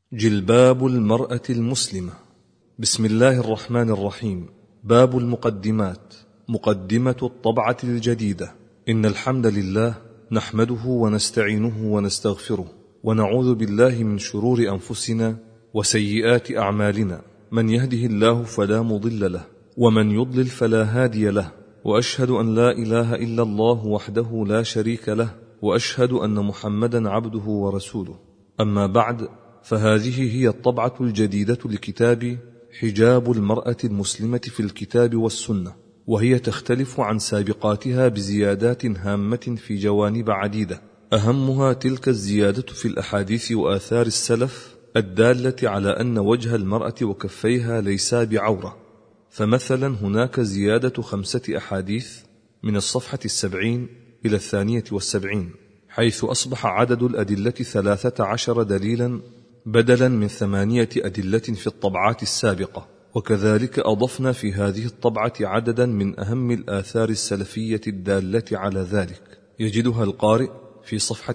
جلباب المرأة المسلمة. بسم الله الرحمن الرحيم. باب المقدمات. مقدمة الطبعة الجديدة. إن الحمد لله نحمده ونستعينه ونستغفره ونعوذ بالله من شرور أنفسنا وسيئات أعمالنا، من يهده الله فلا مضل له ومن يضلل فلا هادي له، وأشهد أن لا إله إلا الله وحده لا شريك له، وأشهد أن محمدا عبده ورسوله. أما بعد، فهذه هي الطبعة الجديدة لكتاب حجاب المرأة المسلمة في الكتاب والسنة، وهي تختلف عن سابقاتها بزيادات هامة في جوانب عديدة، أهمها تلك الزيادة في الأحاديث وآثار السلف الدالة على أن وجه المرأة وكفيها ليسا بعورة. فمثلا هناك زيادة 5 أحاديث من الصفحة 70 إلى 72، حيث أصبح عدد الأدلة 13 دليلا بدلا من 8 أدلة في الطبعات السابقة. وكذلك أضفنا في هذه الطبعة عددا من أهم الآثار السلفية الدالة على ذلك، يجدها القارئ في صفحة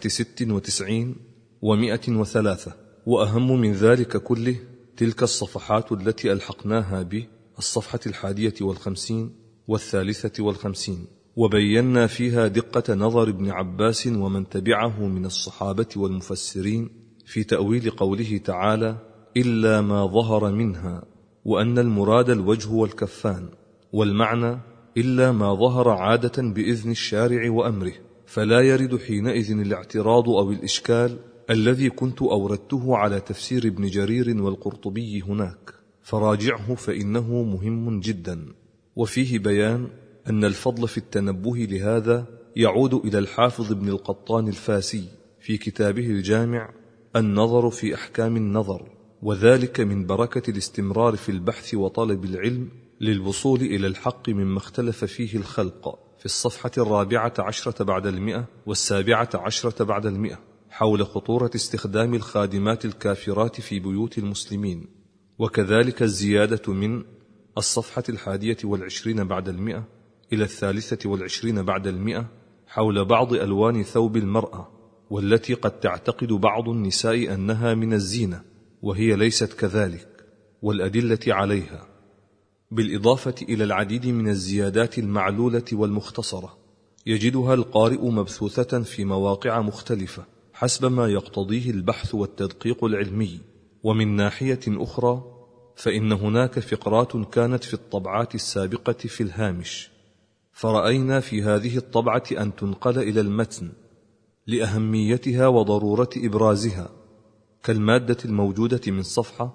96 و103. وأهم من ذلك كله تلك الصفحات التي ألحقناها بالصفحة 51 و53، وبينا فيها دقة نظر ابن عباس ومن تبعه من الصحابة والمفسرين في تأويل قوله تعالى: إلا ما ظهر منها، وأن المراد الوجه والكفان، والمعنى إلا ما ظهر عادة بإذن الشارع وأمره، فلا يرد حينئذ الاعتراض أو الإشكال الذي كنت أوردته على تفسير ابن جرير والقرطبي هناك، فراجعه فإنه مهم جدا. وفيه بيان أن الفضل في التنبه لهذا يعود إلى الحافظ ابن القطان الفاسي في كتابه الجامع النظر في أحكام النظر، وذلك من بركة الاستمرار في البحث وطلب العلم للوصول إلى الحق مما اختلف فيه الخلق، في الصفحة 14 بعد 100 و17 بعد 100، حول خطورة استخدام الخادمات الكافرات في بيوت المسلمين. وكذلك الزيادة من الصفحة 21 بعد 100 إلى 23 بعد 100 حول بعض ألوان ثوب المرأة، والتي قد تعتقد بعض النساء أنها من الزينة وهي ليست كذلك، والأدلة عليها، بالإضافة إلى العديد من الزيادات المعلولة والمختصرة، يجدها القارئ مبثوثة في مواقع مختلفة حسب ما يقتضيه البحث والتدقيق العلمي. ومن ناحية أخرى فإن هناك فقرات كانت في الطبعات السابقة في الهامش، فرأينا في هذه الطبعة أن تنقل إلى المتن لأهميتها وضرورة إبرازها، كالمادة الموجودة من صفحة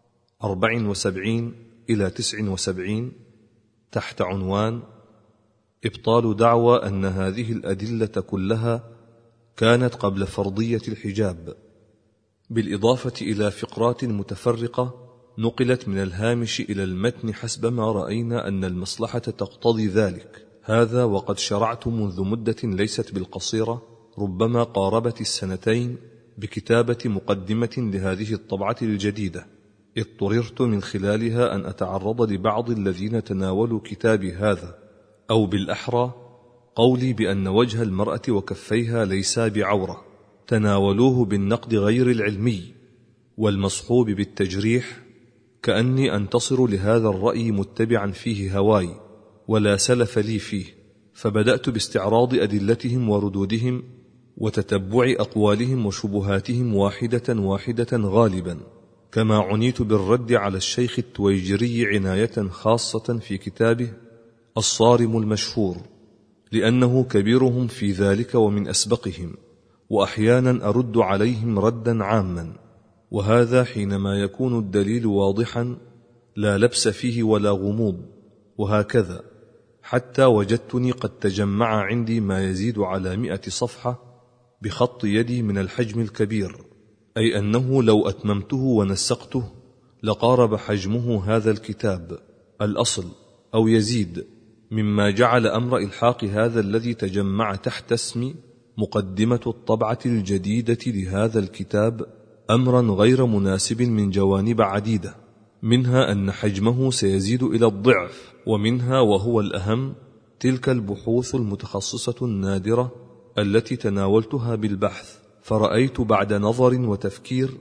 74 إلى 79 تحت عنوان: إبطال دعوى أن هذه الأدلة كلها كانت قبل فرضية الحجاب، بالإضافة إلى فقرات متفرقة نقلت من الهامش إلى المتن حسب ما رأينا أن المصلحة تقتضي ذلك. هذا وقد شرعت منذ مدة ليست بالقصيرة، ربما قاربت 2 بكتابة مقدمة لهذه الطبعة الجديدة، اضطررت من خلالها أن أتعرض لبعض الذين تناولوا كتابي هذا، أو بالأحرى قولي بأن وجه المرأة وكفيها ليسا بعورة، تناولوه بالنقد غير العلمي والمصحوب بالتجريح، كأني أنتصر لهذا الرأي متبعا فيه هواي ولا سلف لي فيه، فبدأت باستعراض أدلتهم وردودهم وتتبع أقوالهم وشبهاتهم واحدة واحدة غالبا، كما عنيت بالرد على الشيخ التويجري عناية خاصة في كتابه الصارم المشهور، لأنه كبيرهم في ذلك ومن أسبقهم، وأحيانا أرد عليهم ردا عاما، وهذا حينما يكون الدليل واضحا لا لبس فيه ولا غموض، وهكذا حتى وجدتني قد تجمع عندي ما يزيد على 100 صفحة بخط يدي من الحجم الكبير، أي أنه لو أتممته ونسقته لقارب حجمه هذا الكتاب الأصل أو يزيد، مما جعل أمر إلحاق هذا الذي تجمع تحت اسم مقدمة الطبعة الجديدة لهذا الكتاب أمرا غير مناسب من جوانب عديدة، منها أن حجمه سيزيد إلى الضعف، ومنها وهو الأهم تلك البحوث المتخصصة النادرة التي تناولتها بالبحث، فرأيت بعد نظر وتفكير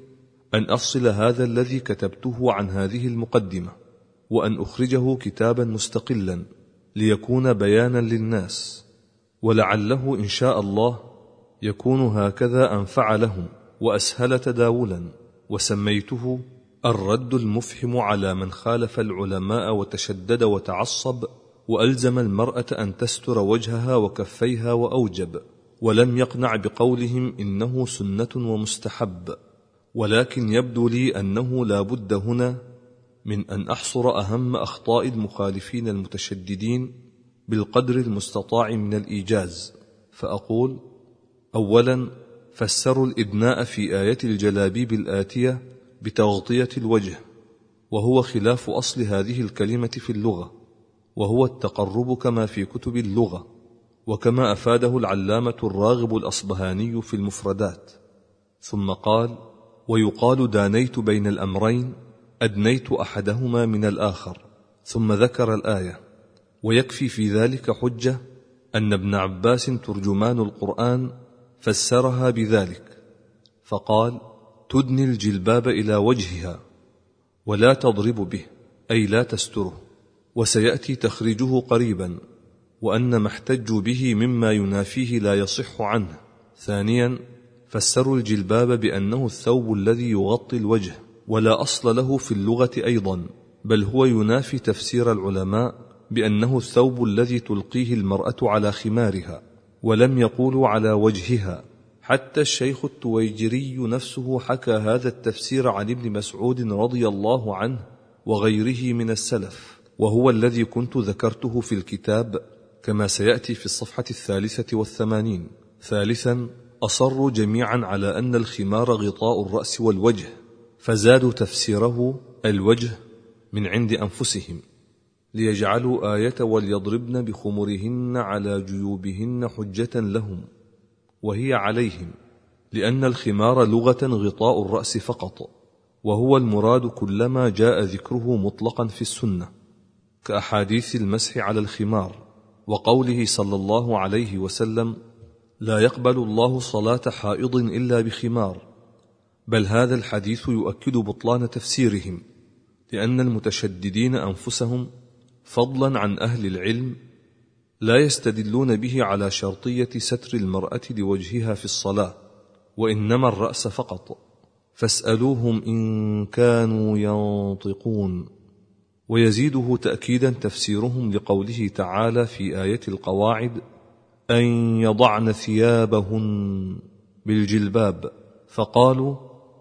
أن أفصل هذا الذي كتبته عن هذه المقدمة، وأن أخرجه كتابا مستقلا ليكون بيانا للناس، ولعله إن شاء الله يكون هكذا أنفع لهم وأسهل تداولا. وسميته الرد المفحم على من خالف العلماء وتشدد وتعصب، وألزم المرأة أن تستر وجهها وكفيها وأوجب، ولم يقنع بقولهم إنه سنة ومستحب. ولكن يبدو لي أنه لا بد هنا من أن أحصر أهم أخطاء المخالفين المتشددين بالقدر المستطاع من الإيجاز، فأقول: أولا، فسروا الإدناء في آية الجلابيب الآتية بتغطية الوجه، وهو خلاف أصل هذه الكلمة في اللغة، وهو التقرب كما في كتب اللغة، وكما أفاده العلامة الراغب الأصبهاني في المفردات. ثم قال: ويقال دانيت بين الأمرين، أدنيت أحدهما من الآخر. ثم ذكر الآية. ويكفي في ذلك حجة أن ابن عباس ترجمان القرآن فسرها بذلك، فقال: تدني الجلباب إلى وجهها ولا تضرب به، أي لا تستره، وسيأتي تخريجه قريبا، وأن ما احتجوا به مما ينافيه لا يصح عنه. ثانيا، فسروا الجلباب بأنه الثوب الذي يغطي الوجه، ولا أصل له في اللغة أيضا، بل هو ينافي تفسير العلماء بأنه الثوب الذي تلقيه المرأة على خمارها، ولم يقولوا على وجهها. حتى الشيخ التويجري نفسه حكى هذا التفسير عن ابن مسعود رضي الله عنه وغيره من السلف، وهو الذي كنت ذكرته في الكتاب كما سيأتي في الصفحة 83. ثالثا، أصروا جميعا على أن الخمار غطاء الرأس والوجه، فزادوا تفسيره الوجه من عند أنفسهم، ليجعلوا آية وليضربن بخمرهن على جيوبهن حجة لهم، وهي عليهم، لأن الخمار لغة غطاء الرأس فقط، وهو المراد كلما جاء ذكره مطلقا في السنة، كأحاديث المسح على الخمار، وقوله صلى الله عليه وسلم: لا يقبل الله صلاة حائض إلا بخمار. بل هذا الحديث يؤكد بطلان تفسيرهم، لأن المتشددين أنفسهم فضلا عن أهل العلم لا يستدلون به على شرطية ستر المرأة لوجهها في الصلاة، وإنما الرأس فقط، فاسألوهم إن كانوا ينطقون. ويزيده تأكيدا تفسيرهم لقوله تعالى في آية القواعد: أن يضعن ثيابهن بالجلباب، فقالوا: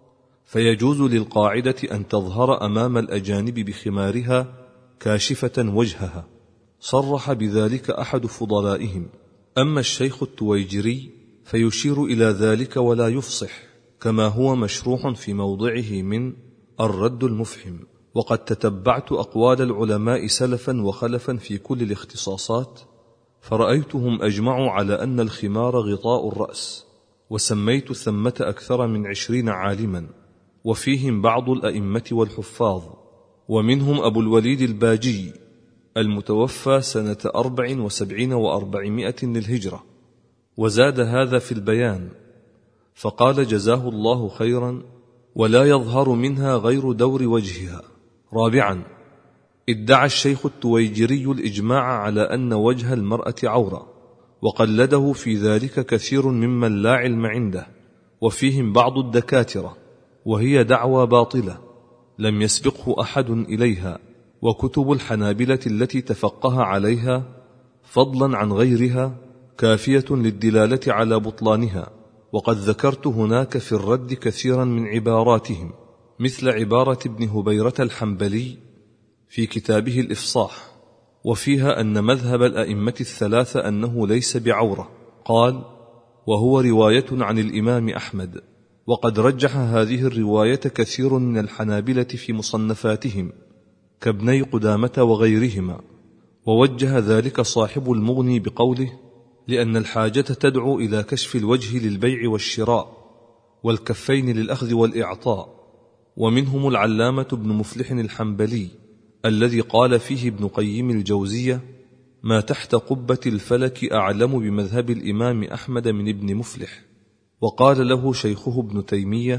فيجوز للقاعدة أن تظهر أمام الأجانب بخمارها كاشفة وجهها. صرح بذلك أحد فضلائهم. أما الشيخ التويجري فيشير إلى ذلك ولا يفصح، كما هو مشروح في موضعه من الرد المفحم. وقد تتبعت أقوال العلماء سلفا وخلفا في كل الاختصاصات، فرأيتهم أجمعوا على أن الخمار غطاء الرأس، وسميت ثمة أكثر من 20 عالما، وفيهم بعض الأئمة والحفاظ، ومنهم أبو الوليد الباجي المتوفى سنة 74 و400 للهجرة، وزاد هذا في البيان فقال جزاه الله خيرا: ولا يظهر منها غير دور وجهها. رابعا، ادعى الشيخ التويجري الإجماع على أن وجه المرأة عورة، وقلده في ذلك كثير ممن لا علم عنده، وفيهم بعض الدكاترة، وهي دعوى باطلة لم يسبقه أحد إليها. وكتب الحنابلة التي تفقه عليها فضلا عن غيرها كافية للدلالة على بطلانها، وقد ذكرت هناك في الرد كثيرا من عباراتهم، مثل عبارة ابن هبيرة الحنبلي في كتابه الإفصاح، وفيها أن مذهب الأئمة الثلاثة أنه ليس بعورة، قال: وهو رواية عن الإمام أحمد. وقد رجح هذه الرواية كثير من الحنابلة في مصنفاتهم كابني قدامة وغيرهما، ووجه ذلك صاحب المغني بقوله: لأن الحاجة تدعو إلى كشف الوجه للبيع والشراء، والكفين للأخذ والإعطاء. ومنهم العلامة ابن مفلح الحنبلي الذي قال فيه ابن قيم الجوزية: ما تحت قبة الفلك أعلم بمذهب الإمام أحمد من ابن مفلح. وقال له شيخه ابن تيمية: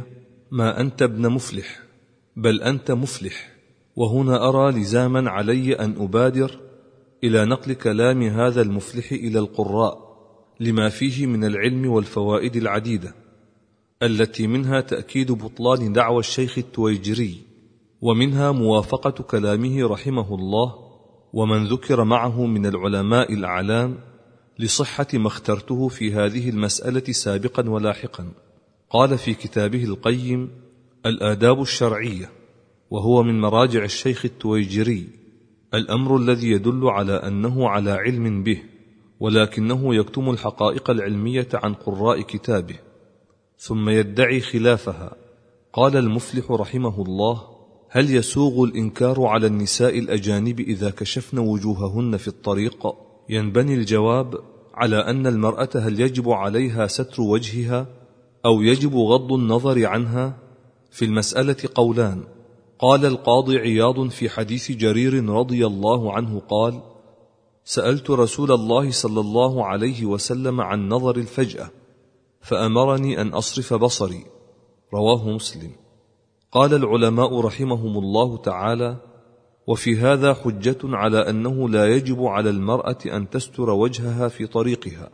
ما أنت ابن مفلح، بل أنت مفلح. وهنا أرى لزاما علي أن أبادر إلى نقل كلام هذا المفلح إلى القراء لما فيه من العلم والفوائد العديدة، التي منها تأكيد بطلان دعوى الشيخ التويجري، ومنها موافقة كلامه رحمه الله ومن ذكر معه من العلماء الأعلام لصحة ما اخترته في هذه المسألة سابقا ولاحقا. قال في كتابه القيم الآداب الشرعية، وهو من مراجع الشيخ التويجري، الأمر الذي يدل على أنه على علم به، ولكنه يكتم الحقائق العلمية عن قراء كتابه ثم يدعي خلافها. قال المفلح رحمه الله: هل يسوغ الإنكار على النساء الأجانب إذا كشفن وجوههن في الطريق؟ ينبني الجواب على أن المرأة هل يجب عليها ستر وجهها أو يجب غض النظر عنها؟ في المسألة قولان. قال القاضي عياض في حديث جرير رضي الله عنه قال: سألت رسول الله صلى الله عليه وسلم عن نظر الفجأة فأمرني أن أصرف بصري، رواه مسلم. قال العلماء رحمهم الله تعالى: وفي هذا حجة على أنه لا يجب على المرأة أن تستر وجهها في طريقها،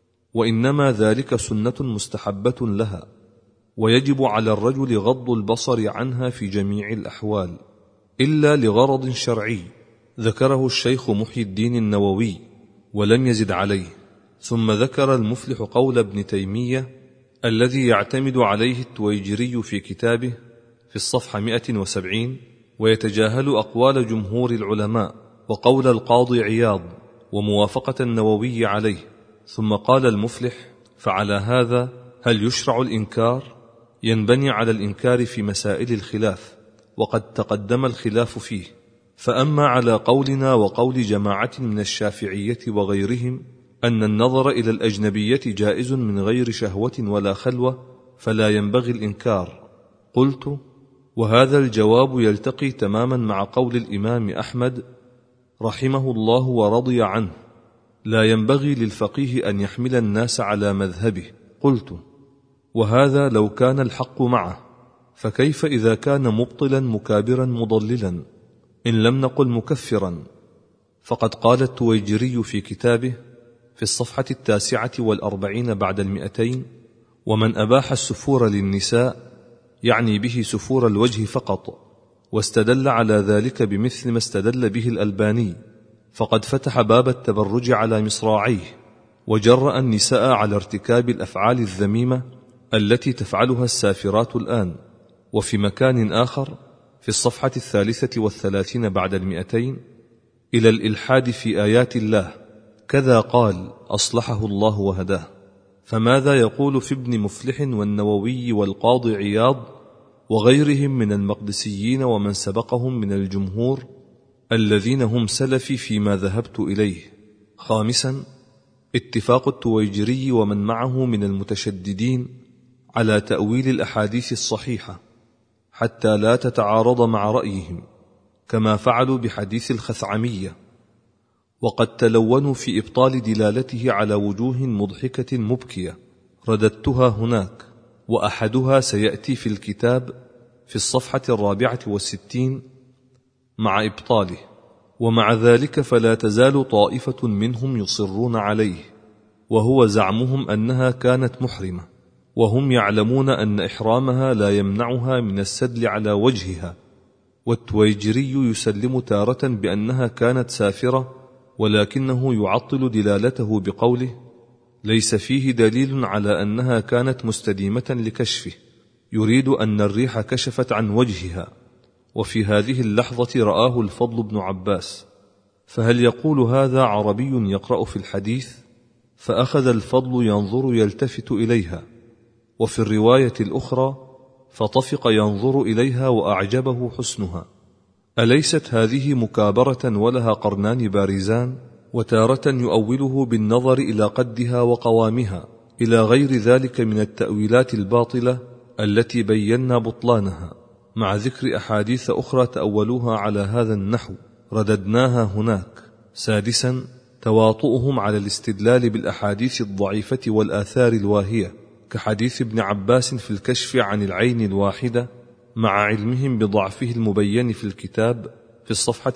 وإنما ذلك سنة مستحبة لها، ويجب على الرجل غض البصر عنها في جميع الأحوال إلا لغرض شرعي ذكره الشيخ محي الدين النووي ولم يزد عليه. ثم ذكر المفلح قول ابن تيمية الذي يعتمد عليه التويجري في كتابه في الصفحة 170، ويتجاهل أقوال جمهور العلماء وقول القاضي عياض وموافقة النووي عليه. ثم قال المفلح: فعلى هذا هل يشرع الإنكار؟ ينبني على الإنكار في مسائل الخلاف، وقد تقدم الخلاف فيه. فأما على قولنا وقول جماعة من الشافعية وغيرهم أن النظر إلى الأجنبية جائز من غير شهوة ولا خلوة فلا ينبغي الإنكار. قلت: وهذا الجواب يلتقي تماما مع قول الإمام أحمد رحمه الله ورضي عنه: لا ينبغي للفقيه أن يحمل الناس على مذهبه. قلت: وهذا لو كان الحق معه، فكيف إذا كان مبطلا مكابرا مضللا، إن لم نقل مكفرا؟ فقد قال التويجري في كتابه في الصفحة 49 بعد 200: ومن أباح السفور للنساء يعني به سفور الوجه فقط، واستدل على ذلك بمثل ما استدل به الألباني، فقد فتح باب التبرج على مصراعيه، وجرأ النساء على ارتكاب الأفعال الذميمة التي تفعلها السافرات الآن. وفي مكان آخر في الصفحة 33 بعد 200: إلى الإلحاد في آيات الله، كذا قال أصلحه الله وهداه. فماذا يقول في ابن مفلح والنووي والقاضي عياض وغيرهم من المقدسيين ومن سبقهم من الجمهور الذين هم سلفي فيما ذهبت إليه؟ خامسا: اتفاق التويجري ومن معه من المتشددين على تأويل الأحاديث الصحيحة حتى لا تتعارض مع رأيهم، كما فعلوا بحديث الخثعمية، وقد تلونوا في إبطال دلالته على وجوه مضحكة مبكية رددتها هناك، وأحدها سيأتي في الكتاب في الصفحة 64 مع إبطاله. ومع ذلك فلا تزال طائفة منهم يصرون عليه، وهو زعمهم أنها كانت محرمة، وهم يعلمون أن إحرامها لا يمنعها من السدل على وجهها. والتويجري يسلم تارة بأنها كانت سافرة، ولكنه يعطل دلالته بقوله: ليس فيه دليل على أنها كانت مستديمة لكشفه، يريد أن الريح كشفت عن وجهها، وفي هذه اللحظة رآه الفضل بن عباس، فهل يقول هذا عربي يقرأ في الحديث؟ فأخذ الفضل ينظر يلتفت إليها. وفي الرواية الأخرى: فطفق ينظر إليها وأعجبه حسنها. أليست هذه مكابرة ولها قرنان بارزان؟ وتارة يؤوله بالنظر إلى قدها وقوامها، إلى غير ذلك من التأويلات الباطلة التي بينا بطلانها، مع ذكر أحاديث أخرى تأولوها على هذا النحو رددناها هناك. سادسا: تواطؤهم على الاستدلال بالأحاديث الضعيفة والآثار الواهية كحديث ابن عباس في الكشف عن العين الواحدة، مع علمهم بضعفه المبين في الكتاب في الصفحة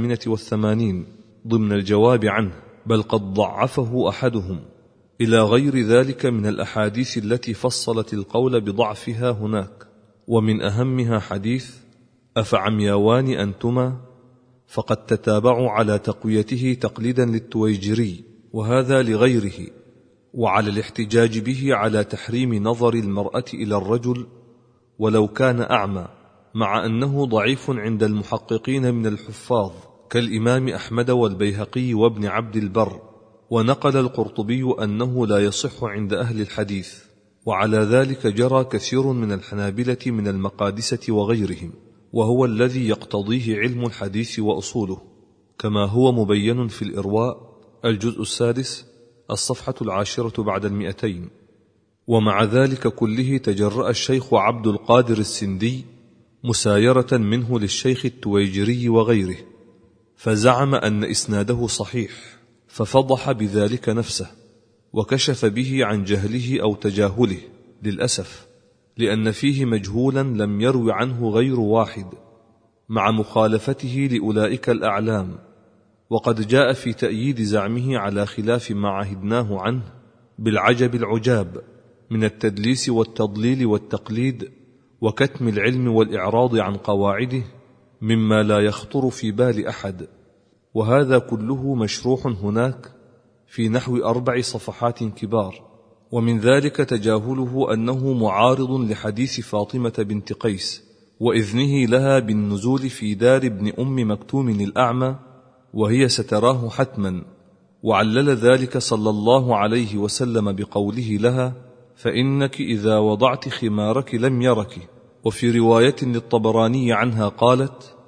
88 ضمن الجواب عنه، بل قد ضعفه أحدهم، إلى غير ذلك من الأحاديث التي فصلت القول بضعفها هناك. ومن أهمها حديث أفعمياوان أنتما، فقد تتابعوا على تقويته تقليدا للتويجري، وهذا لغيره، وعلى الاحتجاج به على تحريم نظر المرأة إلى الرجل ولو كان أعمى، مع أنه ضعيف عند المحققين من الحفاظ كالإمام أحمد والبيهقي وابن عبد البر. ونقل القرطبي أنه لا يصح عند أهل الحديث، وعلى ذلك جرى كثير من الحنابلة من المقادسة وغيرهم، وهو الذي يقتضيه علم الحديث وأصوله، كما هو مبين في الإرواء الجزء 6 الصفحة 10 بعد 200. ومع ذلك كله تجرأ الشيخ عبد القادر السندي مسايرة منه للشيخ التويجري وغيره، فزعم أن إسناده صحيح، ففضح بذلك نفسه، وكشف به عن جهله أو تجاهله للأسف، لأن فيه مجهولا لم يروي عنه غير واحد، مع مخالفته لأولئك الأعلام. وقد جاء في تأييد زعمه على خلاف ما عهدناه عنه بالعجب العجاب من التدليس والتضليل والتقليد وكتم العلم والإعراض عن قواعده مما لا يخطر في بال أحد، وهذا كله مشروح هناك في نحو 4 صفحات كبار. ومن ذلك تجاهله أنه معارض لحديث فاطمة بنت قيس وإذنه لها بالنزول في دار ابن أم مكتوم الأعمى وهي ستراه حتما، وعلل ذلك صلى الله عليه وسلم بقوله لها فإنك إذا وضعت خمارك لم يرك. وفي رواية للطبراني عنها قالت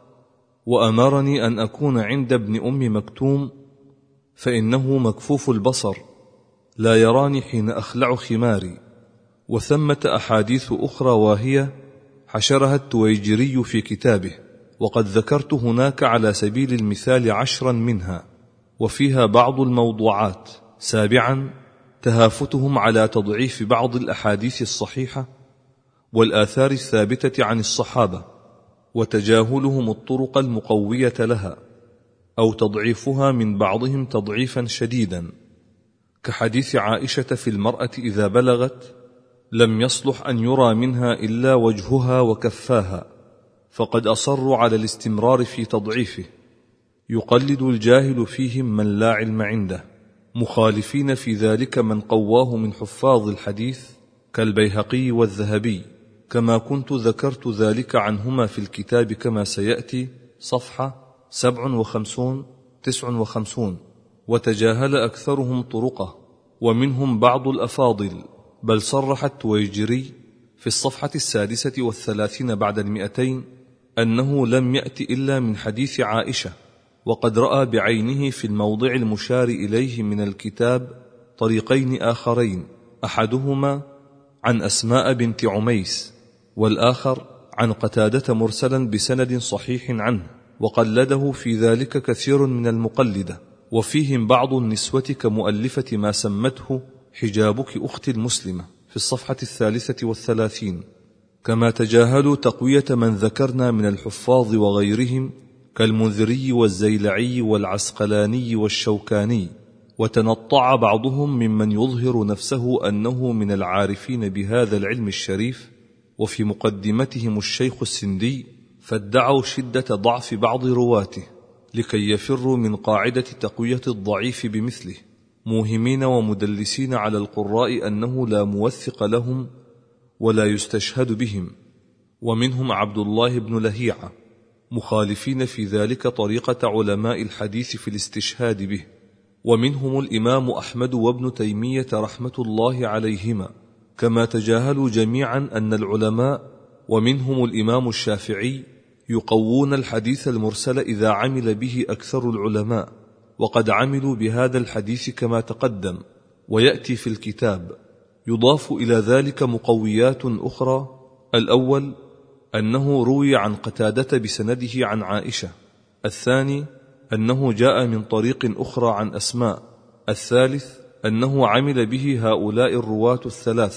وأمرني أن أكون عند ابن أم مكتوم فإنه مكفوف البصر لا يراني حين أخلع خماري. وثمة أحاديث أخرى واهية حشرها التويجري في كتابه، وقد ذكرت هناك على سبيل المثال 10 منها، وفيها بعض الموضوعات. 7 تهافتهم على تضعيف بعض الأحاديث الصحيحة والآثار الثابتة عن الصحابة، وتجاهلهم الطرق المقوية لها أو تضعيفها من بعضهم تضعيفا شديدا، كحديث عائشة في المرأة إذا بلغت لم يصلح أن يرى منها إلا وجهها وكفاها، فقد أصروا على الاستمرار في تضعيفه، يقلد الجاهل فيهم من لا علم عنده، مخالفين في ذلك من قواه من حفاظ الحديث كالبيهقي والذهبي، كما كنت ذكرت ذلك عنهما في الكتاب كما سيأتي صفحة 57 59. وتجاهل أكثرهم طرقه، ومنهم بعض الأفاضل، بل صرح التويجري في الصفحة 36 بعد 200 أنه لم يأت إلا من حديث عائشة، وقد رأى بعينه في الموضع المشار إليه من الكتاب طريقين آخرين، أحدهما عن أسماء بنت عميس، والآخر عن قتادة مرسلا بسند صحيح عنه، وقلده في ذلك كثير من المقلدة، وفيهم بعض النسوة كمؤلفة ما سمته حجابك أختي المسلمة في الصفحة 33. كما تجاهلوا تقوية من ذكرنا من الحفاظ وغيرهم كالمنذري والزيلعي والعسقلاني والشوكاني، وتنطع بعضهم ممن يظهر نفسه أنه من العارفين بهذا العلم الشريف، وفي مقدمتهم الشيخ السندي، فادعوا شدة ضعف بعض رواته لكي يفروا من قاعدة تقوية الضعيف بمثله، موهمين ومدلسين على القراء أنه لا موثق لهم ولا يستشهد بهم. ومنهم عبد الله بن لهيعة، مخالفين في ذلك طريقة علماء الحديث في الاستشهاد به. ومنهم الإمام أحمد وابن تيمية رحمة الله عليهما، كما تجاهلوا جميعا أن العلماء ومنهم الإمام الشافعي يقوون الحديث المرسل إذا عمل به أكثر العلماء، وقد عملوا بهذا الحديث كما تقدم ويأتي في الكتاب. يضاف إلى ذلك مقويات أخرى: الأول أنه روي عن قتادة بسنده عن عائشة، الثاني أنه جاء من طريق أخرى عن أسماء، الثالث أنه عمل به هؤلاء الرواة الثلاثة،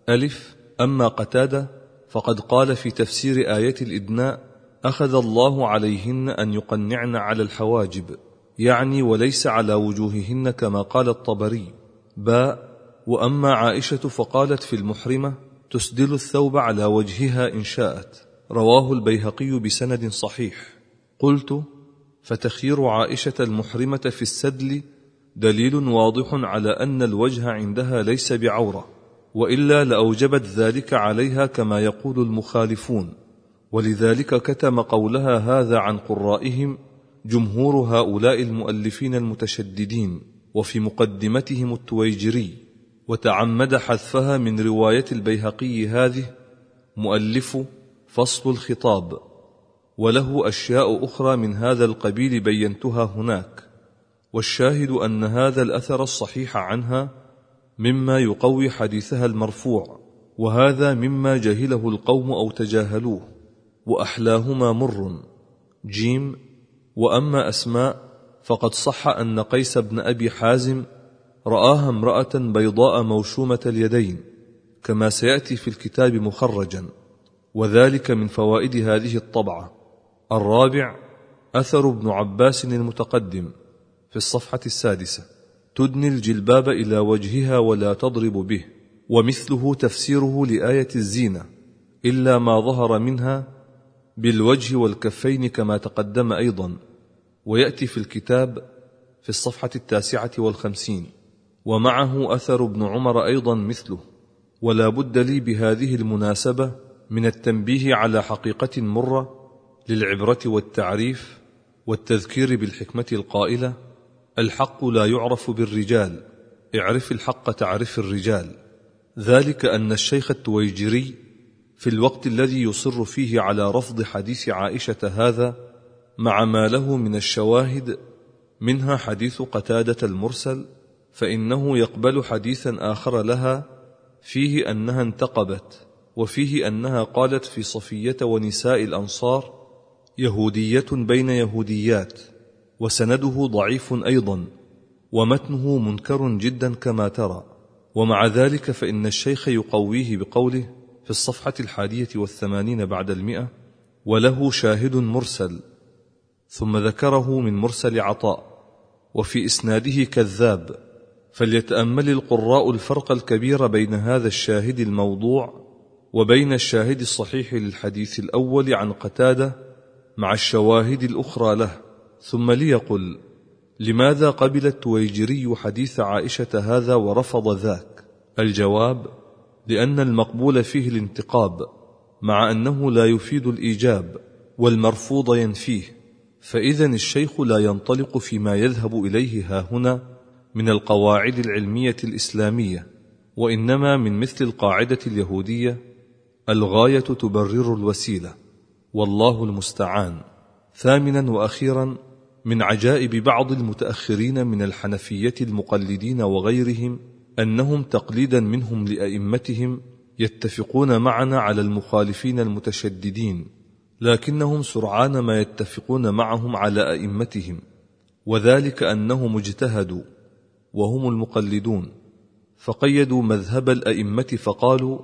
أما قتادة فقد قال في تفسير آية الإدناء: أخذ الله عليهن أن يقنعن على الحواجب، يعني وليس على وجوههن كما قال الطبري. وأما عائشة فقالت في المحرمة: تسدل الثوب على وجهها إن شاءت، رواه البيهقي بسند صحيح. قلت: فتخيير عائشة المحرمة في السدل دليل واضح على أن الوجه عندها ليس بعورة، وإلا لأوجبت ذلك عليها كما يقول المخالفون، ولذلك كتم قولها هذا عن قرائهم جمهور هؤلاء المؤلفين المتشددين، وفي مقدمتهم التويجري، وتعمد حذفها من رواية البيهقي هذه مؤلف فصل الخطاب، وله أشياء أخرى من هذا القبيل بينتها هناك. والشاهد أن هذا الأثر الصحيح عنها مما يقوي حديثها المرفوع، وهذا مما جهله القوم أو تجاهلوه، وأحلاهما مر. وأما أسماء فقد صح أن قيس بن أبي حازم رآها امرأة بيضاء موشومة اليدين، كما سيأتي في الكتاب مخرجا، وذلك من فوائد هذه الطبعة. 4. أثر ابن عباس المتقدم في الصفحة 6: تدني الجلباب إلى وجهها ولا تضرب به، ومثله تفسيره لآية الزينة، إلا ما ظهر منها بالوجه والكفين كما تقدم أيضا، ويأتي في الكتاب في الصفحة 59. ومعه أثر ابن عمر أيضا مثله. ولا بد لي بهذه المناسبة من التنبيه على حقيقة مرة للعبرة والتعريف والتذكير بالحكمة القائلة: الحق لا يعرف بالرجال، اعرف الحق تعرف الرجال. ذلك أن الشيخ التويجري في الوقت الذي يصر فيه على رفض حديث عائشة هذا، مع ما له من الشواهد منها حديث قتادة المرسل، فإنه يقبل حديثا آخر لها فيه أنها انتقبت، وفيه أنها قالت في صفية ونساء الأنصار: يهودية بين يهوديات، وسنده ضعيف أيضا، ومتنه منكر جدا كما ترى. ومع ذلك فإن الشيخ يقويه بقوله في الصفحة 81 بعد 100: وله شاهد مرسل، ثم ذكره من مرسل عطاء، وفي إسناده كذاب. فليتأمل القراء الفرق الكبير بين هذا الشاهد الموضوع وبين الشاهد الصحيح للحديث الأول عن قتادة مع الشواهد الأخرى له. ثم ليقل: لماذا قبل التويجري حديث عائشة هذا ورفض ذاك؟ الجواب: لأن المقبول فيه الانتقاب، مع أنه لا يفيد الإيجاب، والمرفوض ينفيه. فإذن الشيخ لا ينطلق فيما يذهب إليه هاهنا من القواعد العلمية الإسلامية، وإنما من مثل القاعدة اليهودية: الغاية تبرر الوسيلة، والله المستعان. 8 وأخيرا، من عجائب بعض المتأخرين من الحنفية المقلدين وغيرهم أنهم تقليدا منهم لأئمتهم يتفقون معنا على المخالفين المتشددين، لكنهم سرعان ما يتفقون معهم على أئمتهم، وذلك أنهم اجتهدوا وهم المقلدون، فقيدوا مذهب الأئمة فقالوا: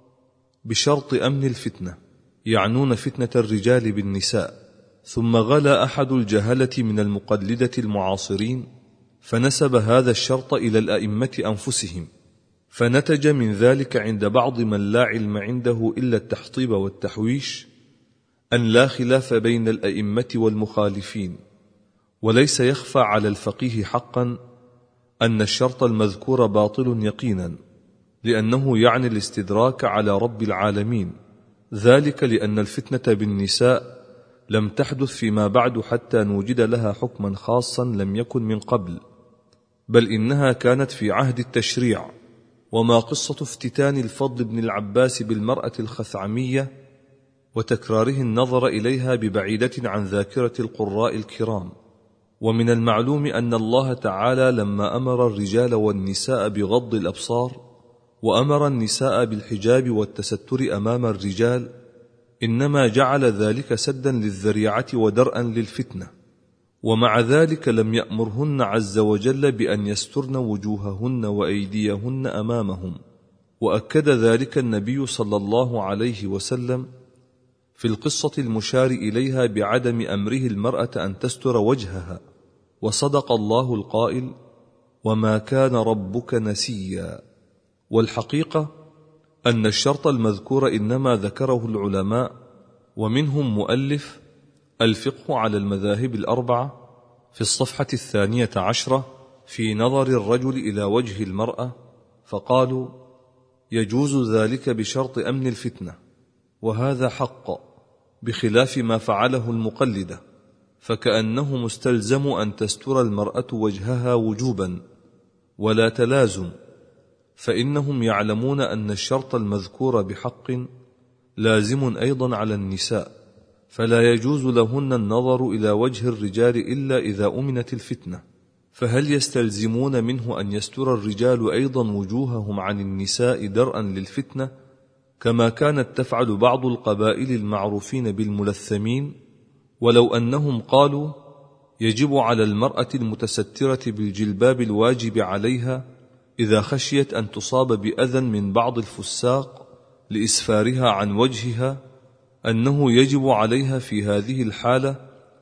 بشرط أمن الفتنة، يعنون فتنة الرجال بالنساء. ثم غلا أحد الجهلة من المقلدة المعاصرين فنسب هذا الشرط إلى الأئمة أنفسهم، فنتج من ذلك عند بعض من لا علم عنده إلا التحطيب والتحويش أن لا خلاف بين الأئمة والمخالفين. وليس يخفى على الفقيه حقا أن الشرط المذكور باطل يقينا، لأنه يعني الاستدراك على رب العالمين، ذلك لأن الفتنة بالنساء لم تحدث فيما بعد حتى نوجد لها حكما خاصا لم يكن من قبل، بل إنها كانت في عهد التشريع. وما قصة افتتان الفضل بن العباس بالمرأة الخثعمية وتكراره النظر إليها ببعيدة عن ذاكرة القراء الكرام. ومن المعلوم أن الله تعالى لما أمر الرجال والنساء بغض الأبصار وأمر النساء بالحجاب والتستر أمام الرجال، إنما جعل ذلك سدا للذريعة ودرءا للفتنة، ومع ذلك لم يأمرهن عز وجل بأن يسترن وجوههن وأيديهن أمامهم، وأكد ذلك النبي صلى الله عليه وسلم في القصة المشار إليها بعدم أمره المرأة أن تستر وجهها. وصدق الله القائل: وما كان ربك نسيا. والحقيقة أن الشرط المذكور إنما ذكره العلماء، ومنهم مؤلف الفقه على المذاهب الأربعة في الصفحة 12 في نظر الرجل إلى وجه المرأة، فقالوا: يجوز ذلك بشرط أمن الفتنة، وهذا حق، بخلاف ما فعله المقلدة، فكأنه مستلزم أن تستر المرأة وجهها وجوبا ولا تلازم، فإنهم يعلمون أن الشرط المذكور بحق لازم أيضا على النساء، فلا يجوز لهن النظر إلى وجه الرجال إلا إذا أمنت الفتنة. فهل يستلزمون منه أن يستر الرجال أيضا وجوههم عن النساء درءا للفتنة، كما كانت تفعل بعض القبائل المعروفين بالملثمين؟ ولو أنهم قالوا: يجب على المرأة المتسترة بالجلباب الواجب عليها إذا خشيت أن تصاب بأذى من بعض الفساق لإسفارها عن وجهها، أنه يجب عليها في هذه الحالة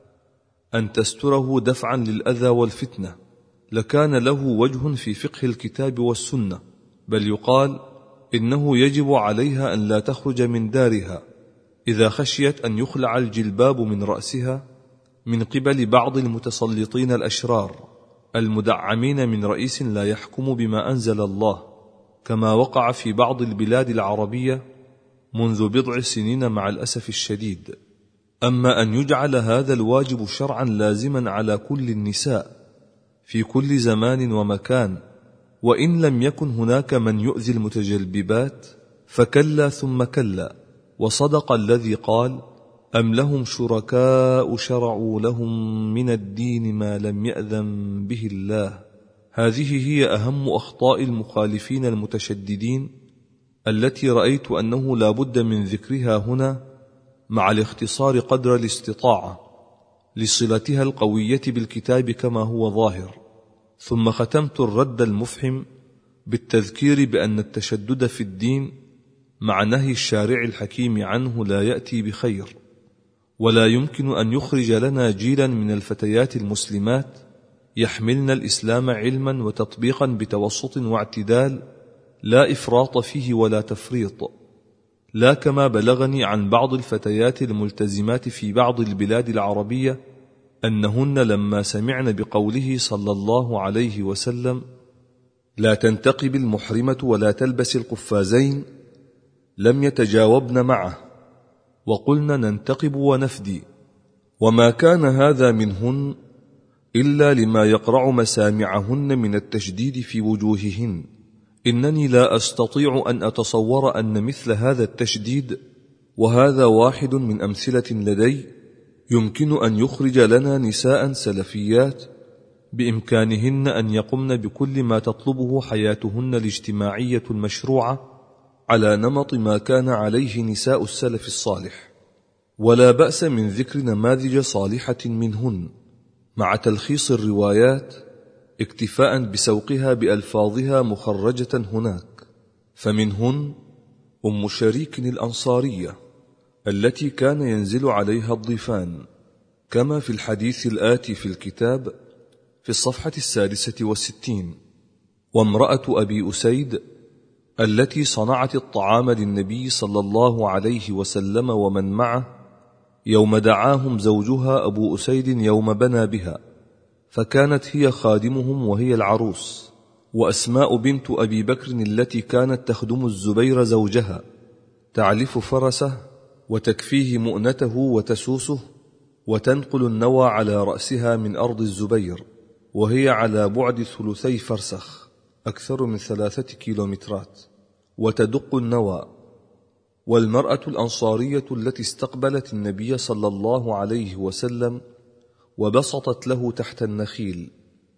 أن تستره دفعا للأذى والفتنة، لكان له وجه في فقه الكتاب والسنة، بل يقال إنه يجب عليها أن لا تخرج من دارها إذا خشيت أن يخلع الجلباب من رأسها من قبل بعض المتسلطين الأشرار المدعمين من رئيس لا يحكم بما أنزل الله، كما وقع في بعض البلاد العربية منذ بضع سنين مع الأسف الشديد. أما أن يجعل هذا الواجب شرعا لازما على كل النساء في كل زمان ومكان، وإن لم يكن هناك من يؤذي المتجلببات، فكلا ثم كلا. وصدق الذي قال: أم لهم شركاء شرعوا لهم من الدين ما لم يأذن به الله. هذه هي أهم أخطاء المخالفين المتشددين التي رأيت أنه لا بد من ذكرها هنا، مع الاختصار قدر الاستطاعة لصلتها القوية بالكتاب كما هو ظاهر. ثم ختمت الرد المفحم بالتذكير بأن التشدد في الدين مع نهي الشارع الحكيم عنه لا يأتي بخير، ولا يمكن أن يخرج لنا جيلا من الفتيات المسلمات يحملن الإسلام علما وتطبيقا بتوسط واعتدال، لا إفراط فيه ولا تفريط، لا كما بلغني عن بعض الفتيات الملتزمات في بعض البلاد العربية أنهن لما سمعن بقوله صلى الله عليه وسلم: لا تنتقب المحرمة ولا تلبس القفازين، لم يتجاوبن معه، وقلن ننتقب ونفدي، وما كان هذا منهن إلا لما يقرع مسامعهن من التشديد في وجوههن. إنني لا أستطيع أن أتصور أن مثل هذا التشديد، وهذا واحد من أمثلة لدي، يمكن أن يخرج لنا نساء سلفيات بإمكانهن أن يقمن بكل ما تطلبه حياتهن الاجتماعية المشروعة على نمط ما كان عليه نساء السلف الصالح. ولا بأس من ذكر نماذج صالحة منهن مع تلخيص الروايات اكتفاء بسوقها بألفاظها مخرجة هناك. فمنهن أم شريك الأنصارية التي كان ينزل عليها الضيفان، كما في الحديث الآتي في الكتاب في الصفحة 66. وامرأة أبي أسيد التي صنعت الطعام للنبي صلى الله عليه وسلم ومن معه يوم دعاهم زوجها أبو أسيد يوم بنى بها، فكانت هي خادمهم وهي العروس. وأسماء بنت أبي بكر التي كانت تخدم الزبير زوجها، تعلف فرسه وتكفيه مؤنته وتسوسه، وتنقل النوى على رأسها من أرض الزبير وهي على بعد 3 فرسخ، أكثر من 3 كيلومترات، وتدق النوى. والمرأة الأنصارية التي استقبلت النبي صلى الله عليه وسلم وبسطت له تحت النخيل،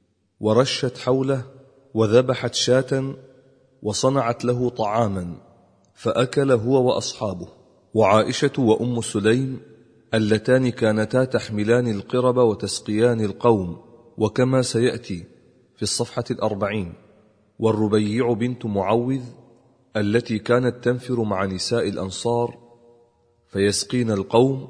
ورشت حوله، وذبحت شاة، وصنعت له طعاما فأكل هو وأصحابه. وعائشة وأم سليم اللتان كانتا تحملان القرب وتسقيان القوم، وكما سيأتي في الصفحة 40. والربيع بنت معوذ التي كانت تنفر مع نساء الأنصار فيسقين القوم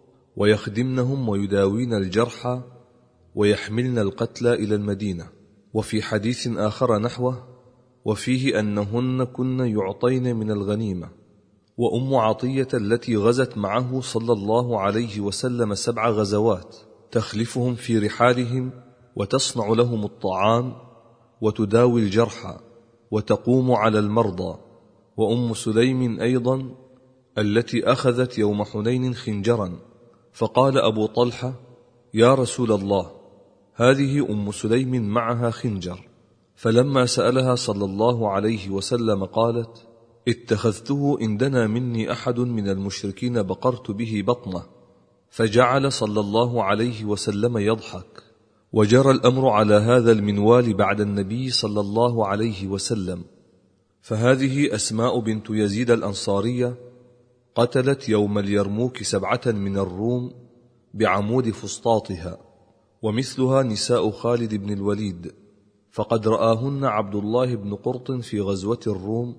ويخدمنهم ويداوين الجرحى ويحملن القتلى إلى المدينة. وفي حديث آخر نحوه وفيه أنهن كن يعطين من الغنيمة. وأم عطية التي غزت معه صلى الله عليه وسلم 7 غزوات تخلفهم في رحالهم وتصنع لهم الطعام وتداوي الجرحى وتقوم على المرضى. وأم سليم أيضا التي أخذت يوم حنين خنجرا، فقال أبو طلحة: يا رسول الله، هذه أم سليم معها خنجر. فلما سألها صلى الله عليه وسلم قالت: اتخذته إن دنا مني أحد من المشركين بقرت به بطنه. فجعل صلى الله عليه وسلم يضحك. وجرى الأمر على هذا المنوال بعد النبي صلى الله عليه وسلم. فهذه أسماء بنت يزيد الأنصارية قتلت يوم اليرموك 7 من الروم بعمود فسطاطها، ومثلها نساء خالد بن الوليد، فقد رآهن عبد الله بن قرط في غزوة الروم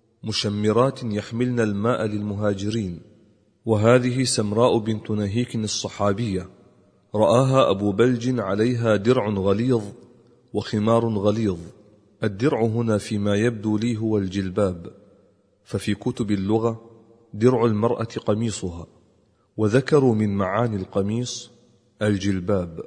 مشمرات يحملن الماء للمهاجرين. وهذه سمراء بنت نهيك الصحابية رآها أبو بلج عليها درع غليظ وخمار غليظ. الدرع هنا فيما يبدو لي هو الجلباب، ففي كتب اللغة درع المرأة قميصها، وذكروا من معاني القميص الجلباب.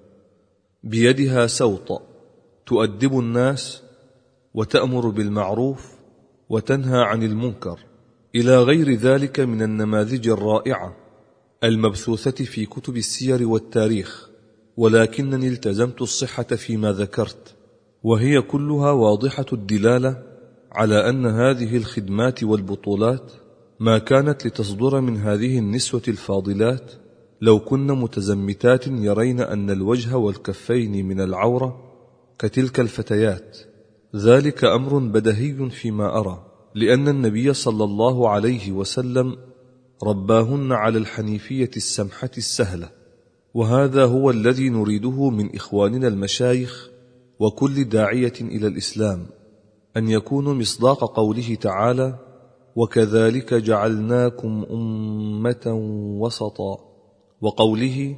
بيدها سوط تؤدب الناس وتأمر بالمعروف وتنهى عن المنكر، إلى غير ذلك من النماذج الرائعة المبثوثة في كتب السير والتاريخ. ولكنني التزمت الصحة فيما ذكرت، وهي كلها واضحة الدلالة على أن هذه الخدمات والبطولات ما كانت لتصدر من هذه النسوة الفاضلات لو كن متزمتات يرين أن الوجه والكفين من العورة كتلك الفتيات. ذلك أمر بدهي فيما أرى، لأن النبي صلى الله عليه وسلم رباهن على الحنيفية السمحة السهلة. وهذا هو الذي نريده من إخواننا المشايخ وكل داعية إلى الإسلام، أن يكونوا مصداق قوله تعالى: وكذلك جعلناكم أمة وسطا، وقوله: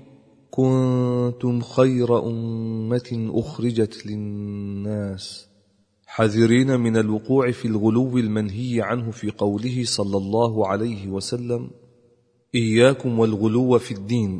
كنتم خير أمة أخرجت للناس، حذرين من الوقوع في الغلو المنهي عنه في قوله صلى الله عليه وسلم: إياكم والغلو في الدين،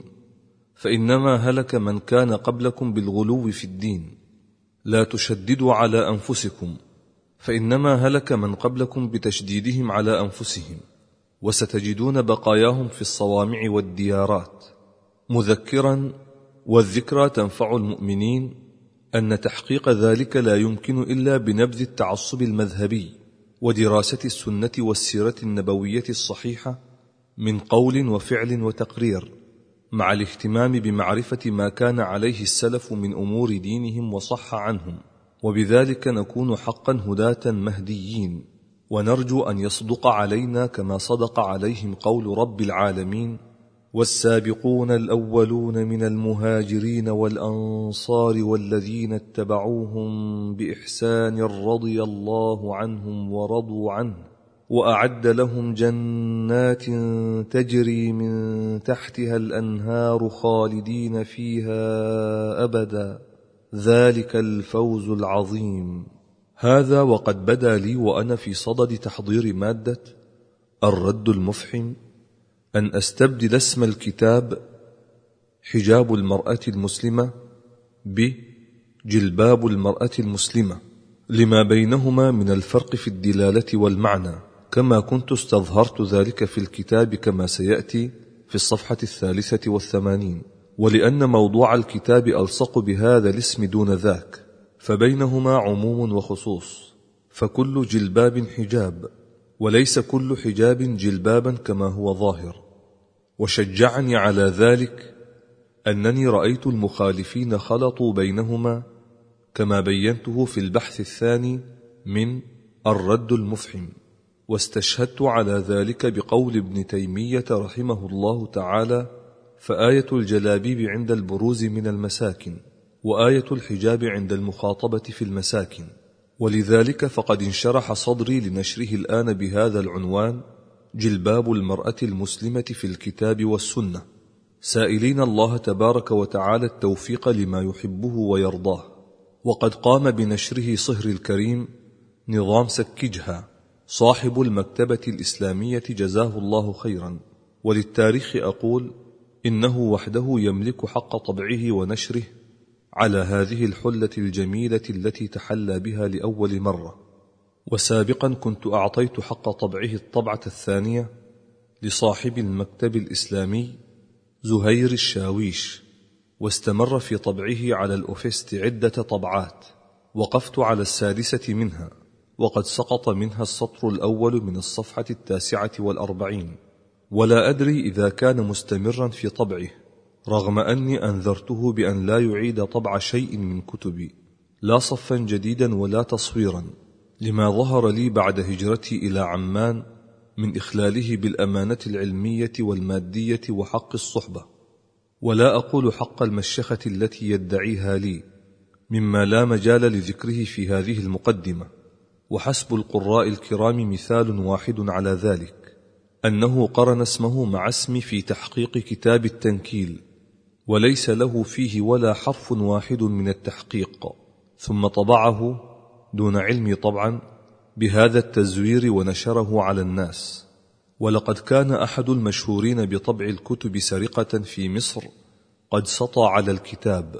فإنما هلك من كان قبلكم بالغلو في الدين. لا تشددوا على أنفسكم، فإنما هلك من قبلكم بتشديدهم على أنفسهم، وستجدون بقاياهم في الصوامع والديارات. مذكرا، والذكرى تنفع المؤمنين، أن تحقيق ذلك لا يمكن إلا بنبذ التعصب المذهبي ودراسة السنة والسيرة النبوية الصحيحة من قول وفعل وتقرير، مع الاهتمام بمعرفة ما كان عليه السلف من أمور دينهم وصح عنهم، وبذلك نكون حقا هداة مهديين. ونرجو أن يصدق علينا كما صدق عليهم قول رب العالمين: والسابقون الأولون من المهاجرين والأنصار والذين اتبعوهم بإحسان رضي الله عنهم ورضوا عنه وأعد لهم جنات تجري من تحتها الأنهار خالدين فيها أبدا، ذلك الفوز العظيم. هذا وقد بدا لي وأنا في صدد تحضير مادة الرد المفحم أن أستبدل اسم الكتاب حجاب المرأة المسلمة بجلباب المرأة المسلمة، لما بينهما من الفرق في الدلالة والمعنى، كما كنت استظهرت ذلك في الكتاب كما سيأتي في الصفحة 83، ولأن موضوع الكتاب ألصق بهذا الاسم دون ذاك، فبينهما عموم وخصوص، فكل جلباب حجاب، وليس كل حجاب جلبابا كما هو ظاهر. وشجعني على ذلك أنني رأيت المخالفين خلطوا بينهما كما بينته في البحث الثاني من الرد المفحم، واستشهدت على ذلك بقول ابن تيمية رحمه الله تعالى: فآية الجلابيب عند البروز من المساكن، وآية الحجاب عند المخاطبة في المساكن. ولذلك فقد انشرح صدري لنشره الآن بهذا العنوان: جلباب المرأة المسلمة في الكتاب والسنة، سائلين الله تبارك وتعالى التوفيق لما يحبه ويرضاه. وقد قام بنشره صهر الكريم نظام سكجها صاحب المكتبة الإسلامية جزاه الله خيرا. وللتاريخ أقول: إنه وحده يملك حق طبعه ونشره على هذه الحلة الجميلة التي تحلى بها لأول مرة. وسابقا كنت أعطيت حق طبعه الطبعة الثانية لصاحب المكتب الإسلامي زهير الشاويش، واستمر في طبعه على الأوفيست عدة طبعات. وقفت على السادسة منها، وقد سقط منها السطر الأول من الصفحة 49، ولا أدري إذا كان مستمرا في طبعه، رغم أني أنذرته بأن لا يعيد طبع شيء من كتبي، لا صفا جديدا ولا تصويرا، لما ظهر لي بعد هجرتي إلى عمان من إخلاله بالأمانة العلمية والمادية وحق الصحبة، ولا أقول حق المشيخة التي يدعيها لي، مما لا مجال لذكره في هذه المقدمة. وحسب القراء الكرام مثال واحد على ذلك، أنه قرن اسمه مع اسمي في تحقيق كتاب التنكيل، وليس له فيه ولا حرف واحد من التحقيق، ثم طبعه دون علمي طبعا بهذا التزوير ونشره على الناس. ولقد كان أحد المشهورين بطبع الكتب سرقة في مصر قد سطى على الكتاب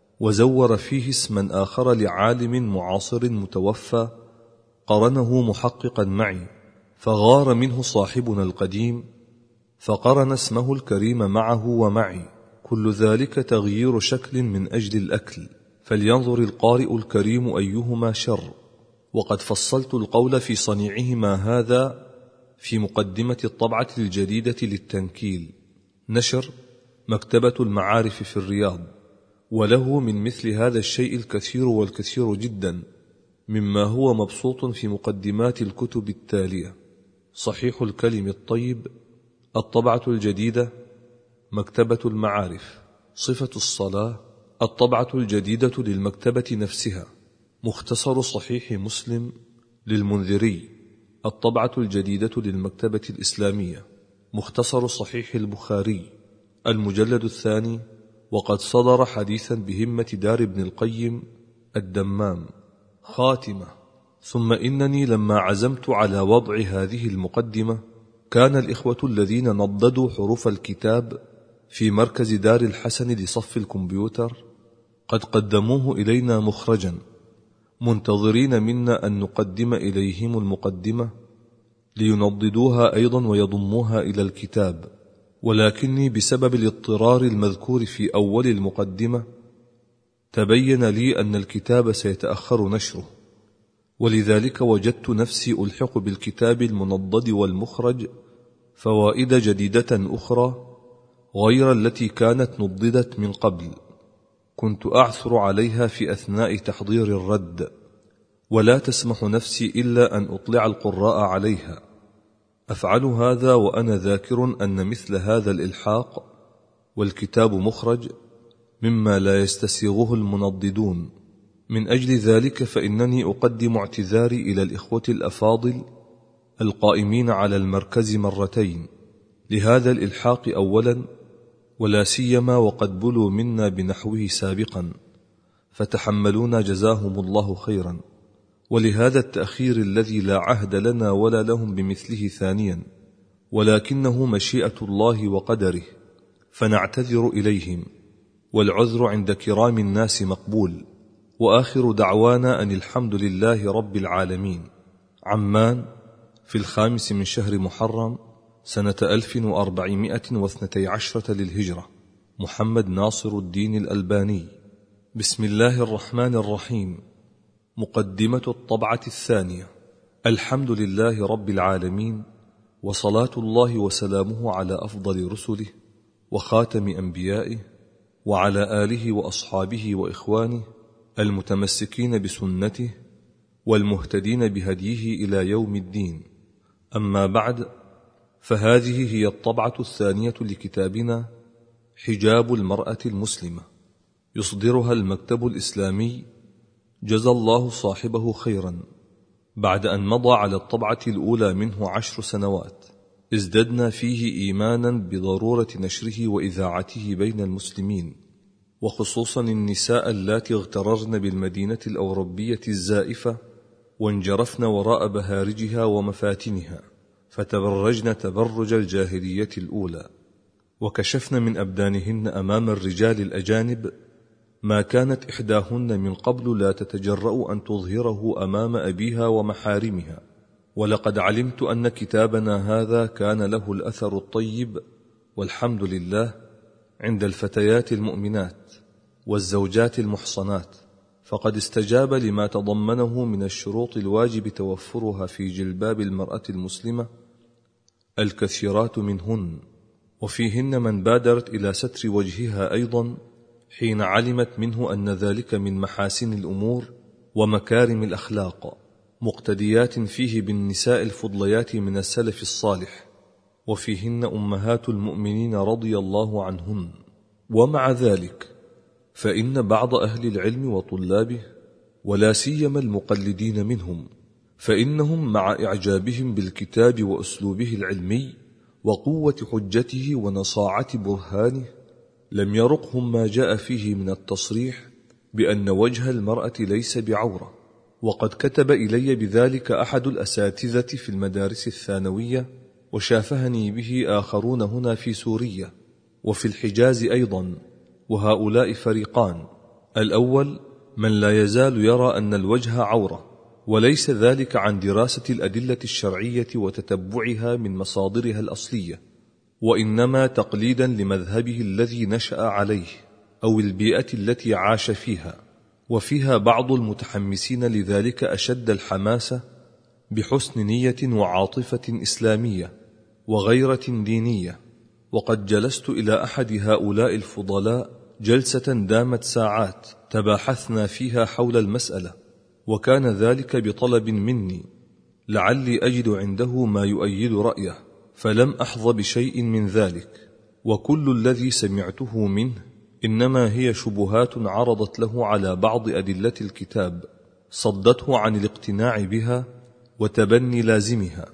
وزور فيه اسما آخر لعالم معاصر متوفى قرنه محققا معي، فغار منه صاحبنا القديم فقرن اسمه الكريم معه ومعي. كل ذلك تغيير شكل من أجل الأكل، فلينظر القارئ الكريم أيهما شر. وقد فصلت القول في صنيعهما هذا في مقدمة الطبعة الجديدة للتنكيل، نشر مكتبة المعارف في الرياض، وله من مثل هذا الشيء الكثير والكثير جدا، مما هو مبسوط في مقدمات الكتب التالية: صحيح الكلم الطيب، الطبعة الجديدة، مكتبة المعارف، صفة الصلاة، الطبعة الجديدة للمكتبة نفسها، مختصر صحيح مسلم للمنذري، الطبعة الجديدة للمكتبة الإسلامية، مختصر صحيح البخاري، المجلد الثاني، وقد صدر حديثا بهمة دار ابن القيم الدمام. خاتمة. ثم إنني لما عزمت على وضع هذه المقدمة كان الإخوة الذين نضدوا حروف الكتاب في مركز دار الحسن لصف الكمبيوتر قد قدموه إلينا مخرجا، منتظرين منا أن نقدم إليهم المقدمة لينضدوها أيضا ويضموها إلى الكتاب، ولكني بسبب الاضطرار المذكور في أول المقدمة تبين لي أن الكتاب سيتأخر نشره، ولذلك وجدت نفسي ألحق بالكتاب المنضد والمخرج فوائد جديدة أخرى غير التي كانت نضدت من قبل، كنت أعثر عليها في أثناء تحضير الرد، ولا تسمح نفسي إلا أن أطلع القراء عليها. أفعل هذا وأنا ذاكر أن مثل هذا الإلحاق والكتاب مخرج مما لا يستسيغه المنضدون. من أجل ذلك فإنني أقدم اعتذاري إلى الإخوة الأفاضل القائمين على المركز مرتين لهذا الإلحاق أولا، ولا سيما وقد بلوا منا بنحوه سابقا، فتحملونا جزاهم الله خيرا، ولهذا التأخير الذي لا عهد لنا ولا لهم بمثله ثانيا، ولكنه مشيئة الله وقدره، فنعتذر إليهم، والعذر عند كرام الناس مقبول. وآخر دعوانا أن الحمد لله رب العالمين. عمان، في 5 من شهر محرم سنة 1412 للهجرة. محمد ناصر الدين الألباني. بسم الله الرحمن الرحيم. مقدمة الطبعة الثانية. الحمد لله رب العالمين، وصلاة الله وسلامه على أفضل رسله وخاتم أنبيائه، وعلى آله وأصحابه وإخوانه المتمسكين بسنته والمهتدين بهديه إلى يوم الدين. أما بعد، فهذه هي الطبعة الثانية لكتابنا حجاب المرأة المسلمة، يصدرها المكتب الإسلامي جزى الله صاحبه خيرا. بعد أن مضى على الطبعة الأولى منه 10 سنوات، ازددنا فيه إيمانا بضرورة نشره وإذاعته بين المسلمين، وخصوصا النساء اللاتي اغتررن بالمدينة الأوروبية الزائفة وانجرفن وراء بهارجها ومفاتنها، فتبرجن تبرج الجاهلية الأولى، وكشفن من أبدانهن أمام الرجال الأجانب ما كانت إحداهن من قبل لا تتجرأ أن تظهره أمام أبيها ومحارمها. ولقد علمت أن كتابنا هذا كان له الأثر الطيب والحمد لله عند الفتيات المؤمنات والزوجات المحصنات، فقد استجاب لما تضمنه من الشروط الواجب توفرها في جلباب المرأة المسلمة الكثيرات منهن، وفيهن من بادرت إلى ستر وجهها أيضا حين علمت منه أن ذلك من محاسن الأمور ومكارم الأخلاق، مقتديات فيه بالنساء الفضليات من السلف الصالح، وفيهن أمهات المؤمنين رضي الله عنهن. ومع ذلك فإن بعض أهل العلم وطلابه ولا سيما المقلدين منهم، فإنهم مع إعجابهم بالكتاب وأسلوبه العلمي وقوة حجته ونصاعة برهانه، لم يرقهم ما جاء فيه من التصريح بأن وجه المرأة ليس بعورة. وقد كتب إلي بذلك أحد الأساتذة في المدارس الثانوية، وشافهني به آخرون هنا في سوريا وفي الحجاز أيضا، وهؤلاء فريقان: الأول من لا يزال يرى أن الوجه عورة، وليس ذلك عن دراسة الأدلة الشرعية وتتبعها من مصادرها الأصلية، وإنما تقليدا لمذهبه الذي نشأ عليه أو البيئة التي عاش فيها. وفيها بعض المتحمسين لذلك أشد الحماسة بحسن نية وعاطفة إسلامية وغيرة دينية. وقد جلست إلى أحد هؤلاء الفضلاء جلسة دامت ساعات تباحثنا فيها حول المسألة، وكان ذلك بطلب مني لعلي أجد عنده ما يؤيد رأيه، فلم أحظ بشيء من ذلك، وكل الذي سمعته منه إنما هي شبهات عرضت له على بعض أدلة الكتاب صدته عن الاقتناع بها وتبني لازمها،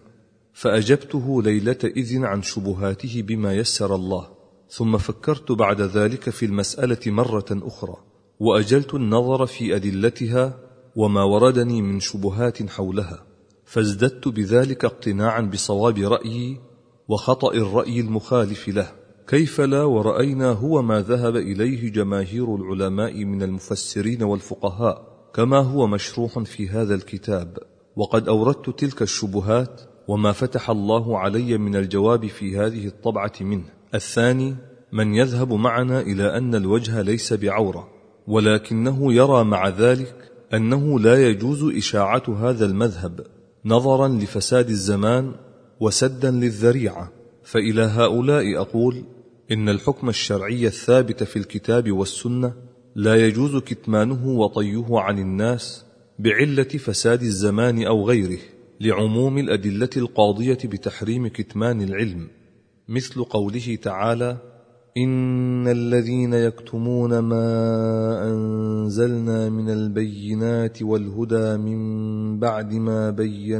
فأجبته ليلة إذن عن شبهاته بما يسر الله، ثم فكرت بعد ذلك في المسألة مرة أخرى، وأجلت النظر في أدلتها وما وردني من شبهات حولها، فازددت بذلك اقتناعا بصواب رأيي وخطأ الرأي المخالف له. كيف لا ورأينا هو ما ذهب إليه جماهير العلماء من المفسرين والفقهاء، كما هو مشروح في هذا الكتاب. وقد أوردت تلك الشبهات وما فتح الله علي من الجواب في هذه الطبعة منه. الثاني من يذهب معنا إلى أن الوجه ليس بعورة، ولكنه يرى مع ذلك أنه لا يجوز إشاعة هذا المذهب نظرا لفساد الزمان وسدا للذريعة. فإلى هؤلاء أقول إن الحكم الشرعي الثابت في الكتاب والسنة لا يجوز كتمانه وطيه عن الناس بعلة فساد الزمان أو غيره، لعموم الأدلة القاضية بتحريم كتمان العلم، مثل قوله تعالى: إن الذين يكتمون ما أنزلنا من البينات والهدى من بعد ما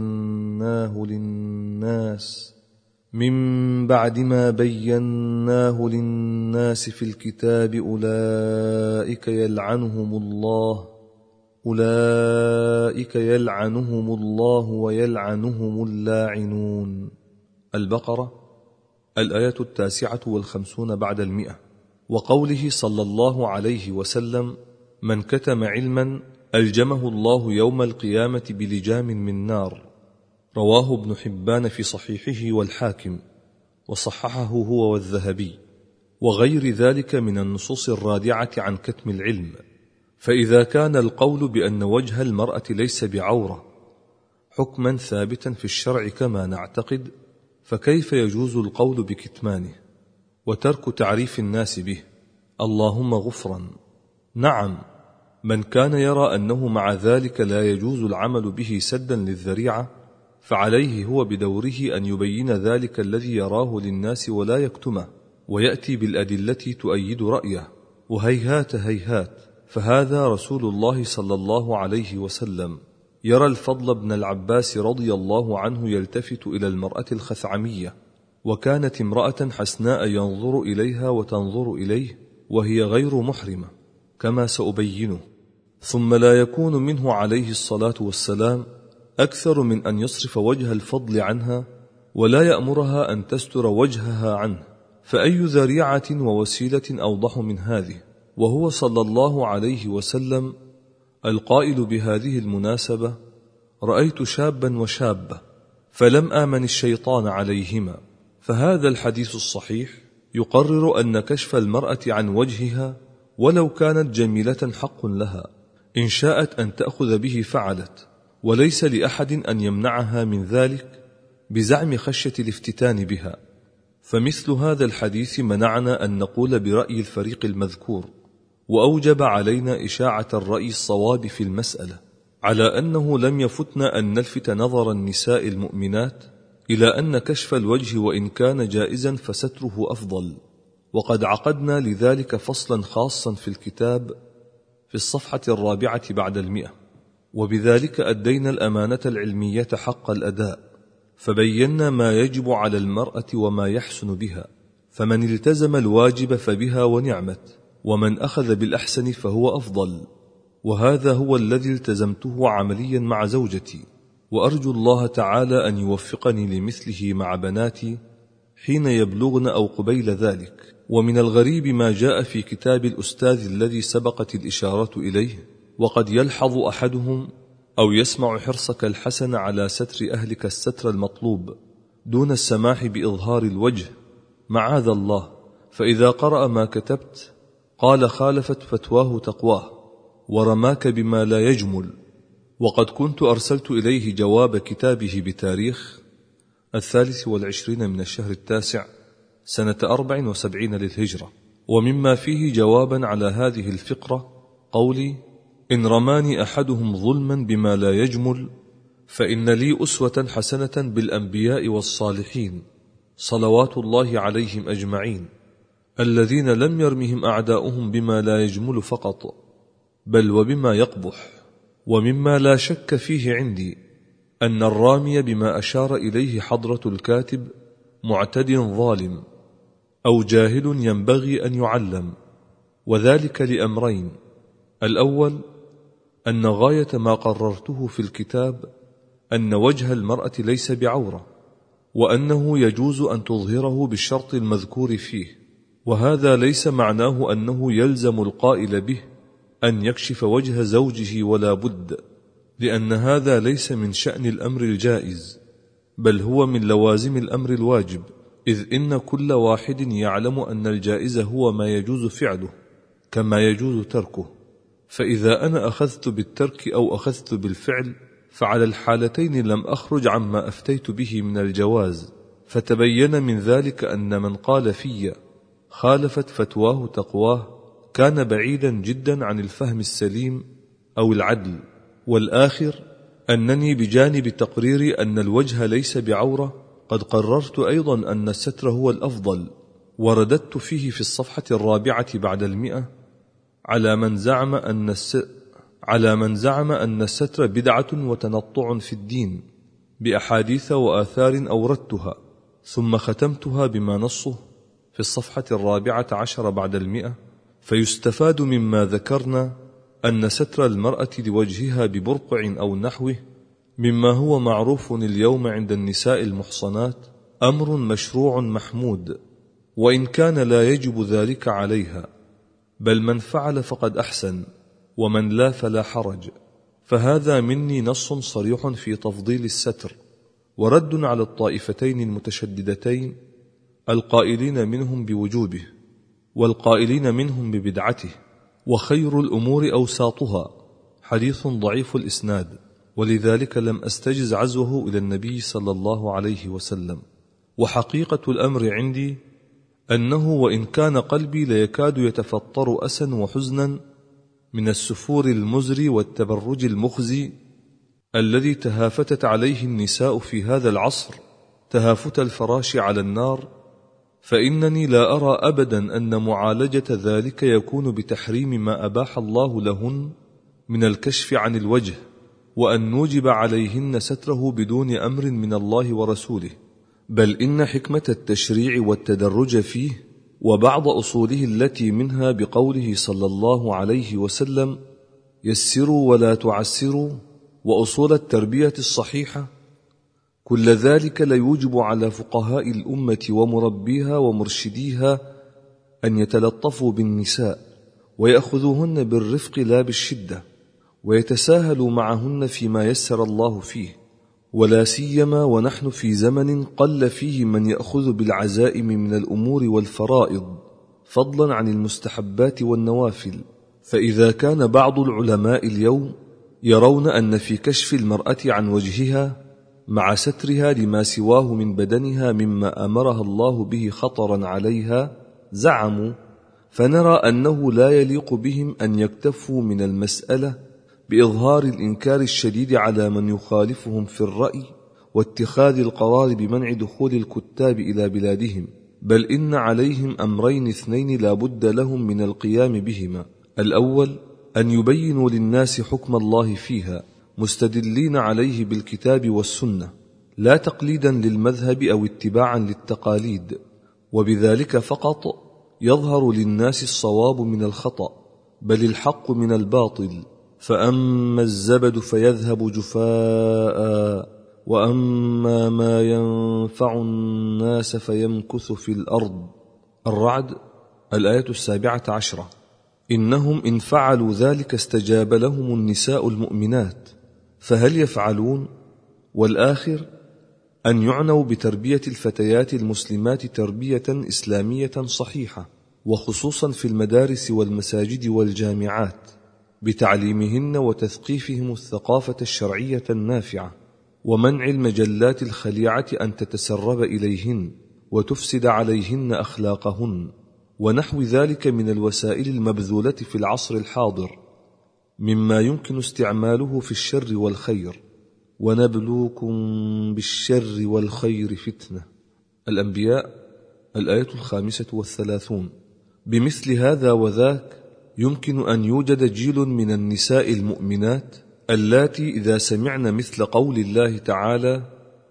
بيناه للناس في الكتاب أولئك يلعنهم الله ويلعنهم اللاعنون. البقرة الآية 59 بعد 100. وقوله صلى الله عليه وسلم: من كتم علما ألجمه الله يوم القيامة بلجام من نار. رواه ابن حبان في صحيحه والحاكم، وصححه هو والذهبي، وغير ذلك من النصوص الرادعة عن كتم العلم. فإذا كان القول بأن وجه المرأة ليس بعورة حكما ثابتا في الشرع كما نعتقد، فكيف يجوز القول بكتمانه وترك تعريف الناس به؟ اللهم غفرا. نعم، من كان يرى أنه مع ذلك لا يجوز العمل به سدا للذريعة، فعليه هو بدوره أن يبين ذلك الذي يراه للناس ولا يكتمه، ويأتي بالأدلة تؤيد رأيه. وهيهات هيهات، فهذا رسول الله صلى الله عليه وسلم يرى الفضل بن العباس رضي الله عنه يلتفت إلى المرأة الخثعمية، وكانت امرأة حسناء ينظر إليها وتنظر إليه وهي غير محرمة كما سأبينه، ثم لا يكون منه عليه الصلاة والسلام أكثر من أن يصرف وجه الفضل عنها ولا يأمرها أن تستر وجهها عنه، فأي ذريعة ووسيلة أوضح من هذه؟ وهو صلى الله عليه وسلم القائل بهذه المناسبة: رأيت شابا وشابة فلم آمن الشيطان عليهما. فهذا الحديث الصحيح يقرر أن كشف المرأة عن وجهها ولو كانت جميلة حق لها، إن شاءت أن تأخذ به فعلت، وليس لأحد أن يمنعها من ذلك بزعم خشية الافتتان بها. فمثل هذا الحديث منعنا أن نقول برأي الفريق المذكور، وأوجب علينا إشاعة الرأي الصواب في المسألة، على أنه لم يفتنا أن نلفت نظر النساء المؤمنات إلى أن كشف الوجه وإن كان جائزا فستره أفضل. وقد عقدنا لذلك فصلا خاصا في الكتاب في الصفحة 4 بعد 100، وبذلك أدينا الأمانة العلمية حق الأداء، فبينا ما يجب على المرأة وما يحسن بها، فمن التزم الواجب فبها ونعمت، ومن أخذ بالأحسن فهو أفضل. وهذا هو الذي التزمته عمليا مع زوجتي، وأرجو الله تعالى أن يوفقني لمثله مع بناتي حين يبلغن أو قبيل ذلك. ومن الغريب ما جاء في كتاب الأستاذ الذي سبقت الإشارة إليه: وقد يلحظ أحدهم أو يسمع حرصك الحسن على ستر أهلك الستر المطلوب دون السماح بإظهار الوجه، معاذ الله، فإذا قرأ ما كتبت قال خالفت فتواه تقواه ورماك بما لا يجمل. وقد كنت أرسلت إليه جواب كتابه بتاريخ 23 من الشهر 9 سنة 74 للهجرة، ومما فيه جوابا على هذه الفقرة قولي: إن رماني أحدهم ظلما بما لا يجمل فإن لي أسوة حسنة بالأنبياء والصالحين صلوات الله عليهم أجمعين، الذين لم يرمهم أعداؤهم بما لا يجمل فقط، بل وبما يقبح. ومما لا شك فيه عندي أن الرامي بما أشار إليه حضرة الكاتب معتد ظالم أو جاهل ينبغي أن يعلم، وذلك لأمرين: الأول أن غاية ما قررته في الكتاب أن وجه المرأة ليس بعورة، وأنه يجوز أن تظهره بالشرط المذكور فيه، وهذا ليس معناه أنه يلزم القائل به أن يكشف وجه زوجه ولا بد، لأن هذا ليس من شأن الأمر الجائز، بل هو من لوازم الأمر الواجب، إذ إن كل واحد يعلم أن الجائز هو ما يجوز فعله كما يجوز تركه. فإذا أنا أخذت بالترك أو أخذت بالفعل فعلى الحالتين لم أخرج عما أفتيت به من الجواز، فتبين من ذلك أن من قال في خالفت فتواه تقواه كان بعيدا جدا عن الفهم السليم أو العدل. والآخر أنني بجانب تقريري أن الوجه ليس بعورة قد قررت أيضا أن الستر هو الأفضل، ورددت فيه في الصفحة 4 بعد 100 على من زعم أن الستر بدعة وتنطع في الدين بأحاديث وآثار أوردتها، ثم ختمتها بما نصه في الصفحة 14 بعد 100. فيستفاد مما ذكرنا أن ستر المرأة لوجهها ببرقع أو نحوه مما هو معروف اليوم عند النساء المحصنات أمر مشروع محمود، وإن كان لا يجب ذلك عليها، بل من فعل فقد أحسن، ومن لا فلا حرج. فهذا مني نص صريح في تفضيل الستر، ورد على الطائفتين المتشددتين القائلين منهم بوجوبه والقائلين منهم ببدعته. وخير الأمور أوساطها، حديث ضعيف الإسناد، ولذلك لم أستجز عزوه إلى النبي صلى الله عليه وسلم. وحقيقة الأمر عندي أنه وإن كان قلبي ليكاد يتفطر أسا وحزنا من السفور المزري والتبرج المخزي الذي تهافتت عليه النساء في هذا العصر تهافت الفراش على النار، فإنني لا أرى أبدا أن معالجة ذلك يكون بتحريم ما أباح الله لهن من الكشف عن الوجه، وأن نوجب عليهن ستره بدون أمر من الله ورسوله، بل إن حكمة التشريع والتدرج فيه وبعض أصوله التي منها بقوله صلى الله عليه وسلم: يسروا ولا تعسروا، وأصول التربية الصحيحة، كل ذلك ليوجب على فقهاء الأمة ومربيها ومرشديها أن يتلطفوا بالنساء ويأخذوهن بالرفق لا بالشدة، ويتساهلوا معهن فيما يسر الله فيه، ولا سيما ونحن في زمن قل فيه من يأخذ بالعزائم من الأمور والفرائض فضلا عن المستحبات والنوافل. فإذا كان بعض العلماء اليوم يرون أن في كشف المرأة عن وجهها مع سترها لما سواه من بدنها مما أمرها الله به خطرا عليها زعموا، فنرى أنه لا يليق بهم أن يكتفوا من المسألة بإظهار الإنكار الشديد على من يخالفهم في الرأي واتخاذ القرار بمنع دخول الكتاب إلى بلادهم، بل إن عليهم أمرين اثنين لا بد لهم من القيام بهما: الأول أن يبينوا للناس حكم الله فيها مستدلين عليه بالكتاب والسنة، لا تقليدا للمذهب أو اتباعا للتقاليد، وبذلك فقط يظهر للناس الصواب من الخطأ، بل الحق من الباطل. فأما الزبد فيذهب جفاء، وأما ما ينفع الناس فيمكث في الأرض. الرعد الآية 17. إنهم إن فعلوا ذلك استجاب لهم النساء المؤمنات، فهل يفعلون؟ والآخر أن يعنوا بتربية الفتيات المسلمات تربية إسلامية صحيحة، وخصوصا في المدارس والمساجد والجامعات، بتعليمهن وتثقيفهم الثقافة الشرعية النافعة، ومنع المجلات الخليعة أن تتسرب إليهن وتفسد عليهن أخلاقهن، ونحو ذلك من الوسائل المبذولة في العصر الحاضر مما يمكن استعماله في الشر والخير. ونبلوكم بالشر والخير فتنة. الأنبياء الآية 35. بمثل هذا وذاك يمكن أن يوجد جيل من النساء المؤمنات اللاتي إذا سمعن مثل قول الله تعالى: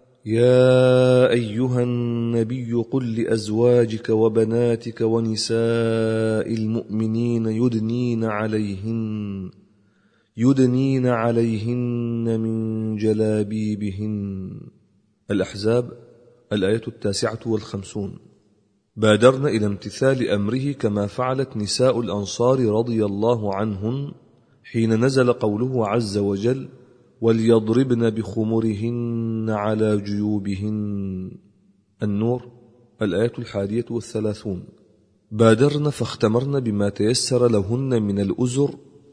يا أيها النبي قل لأزواجك وبناتك ونساء المؤمنين يدنين عليهن من جلابيبهن. الأحزاب الآية 59. بادرن إلى امتثال أمره كما فعلت نساء الأنصار رضي الله عنهن حين نزل قوله عز وجل: وليضربن بخمرهن على جيوبهن. النور الآية 31. بادرن فاختمرن بما تيسر لهن من الأزر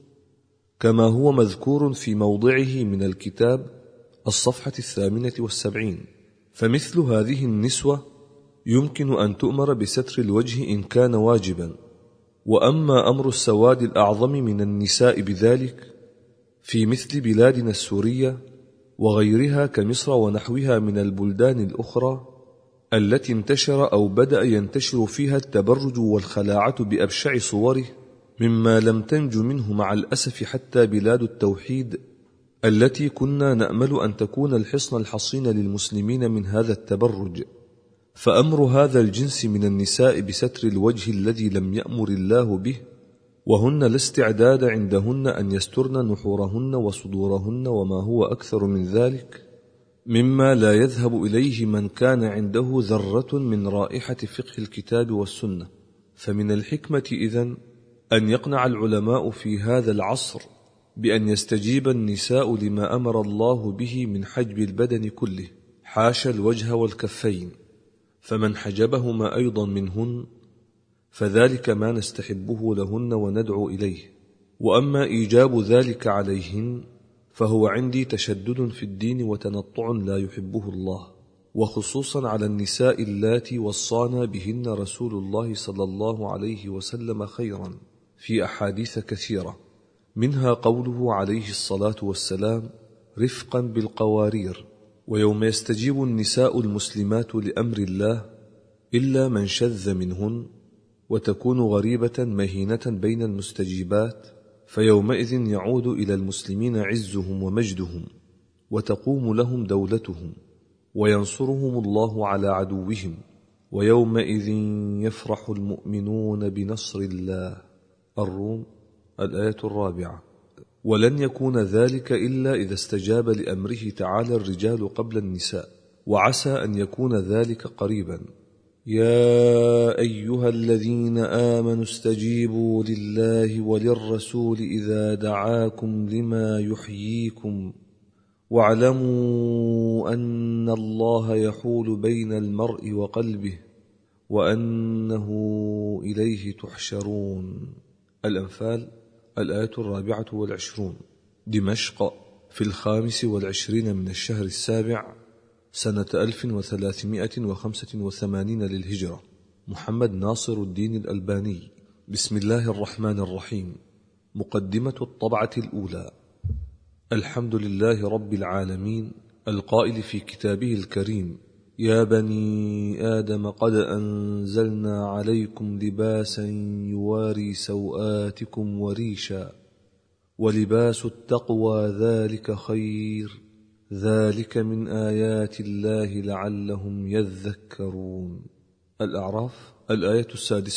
كما هو مذكور في موضعه من الكتاب الصفحة 78. فمثل هذه النسوة يمكن أن تؤمر بستر الوجه إن كان واجبا. وأما أمر السواد الأعظم من النساء بذلك في مثل بلادنا السورية وغيرها كمصر ونحوها من البلدان الأخرى التي انتشر أو بدأ ينتشر فيها التبرج والخلاعة بأبشع صوره، مما لم تنج منه مع الأسف حتى بلاد التوحيد التي كنا نأمل أن تكون الحصن الحصين للمسلمين من هذا التبرج. فأمر هذا الجنس من النساء بستر الوجه الذي لم يأمر الله به، وهن لا استعداد عندهن أن يسترن نحورهن وصدورهن وما هو أكثر من ذلك، مما لا يذهب إليه من كان عنده ذرة من رائحة فقه الكتاب والسنة. فمن الحكمة إذن أن يقنع العلماء في هذا العصر بأن يستجيب النساء لما أمر الله به من حجب البدن كله، حاشا الوجه والكفين، فمن حجبهما أيضا منهن فذلك ما نستحبه لهن وندعو إليه. وأما إيجاب ذلك عليهن فهو عندي تشدد في الدين وتنطع لا يحبه الله، وخصوصا على النساء اللاتي وصانا بهن رسول الله صلى الله عليه وسلم خيرا في أحاديث كثيرة، منها قوله عليه الصلاة والسلام: رفقا بالقوارير. ويوم يستجيب النساء المسلمات لأمر الله إلا من شذ منهن، وتكون غريبة مهينة بين المستجيبات، فيومئذ يعود إلى المسلمين عزهم ومجدهم، وتقوم لهم دولتهم، وينصرهم الله على عدوهم، ويومئذ يفرح المؤمنون بنصر الله. الروم الآية 4. ولن يكون ذلك إلا إذا استجاب لأمره تعالى الرجال قبل النساء، وعسى أن يكون ذلك قريبا. يا أيها الذين آمنوا استجيبوا لله وللرسول إذا دعاكم لما يحييكم واعلموا أن الله يحول بين المرء وقلبه وأنه إليه تحشرون. الأنفال الآية 24. دمشق في 25 من الشهر السابع سنة 1385 للهجرة. محمد ناصر الدين الألباني. بسم الله الرحمن الرحيم. مقدمة الطبعة الأولى. الحمد لله رب العالمين، القائل في كتابه الكريم: يا بني آدم قد أنزلنا عليكم لباسا يواري سوآتكم وريشا ولباس التقوى ذلك خير ذلك من آيات الله لعلهم يذكرون. الأعراف الآية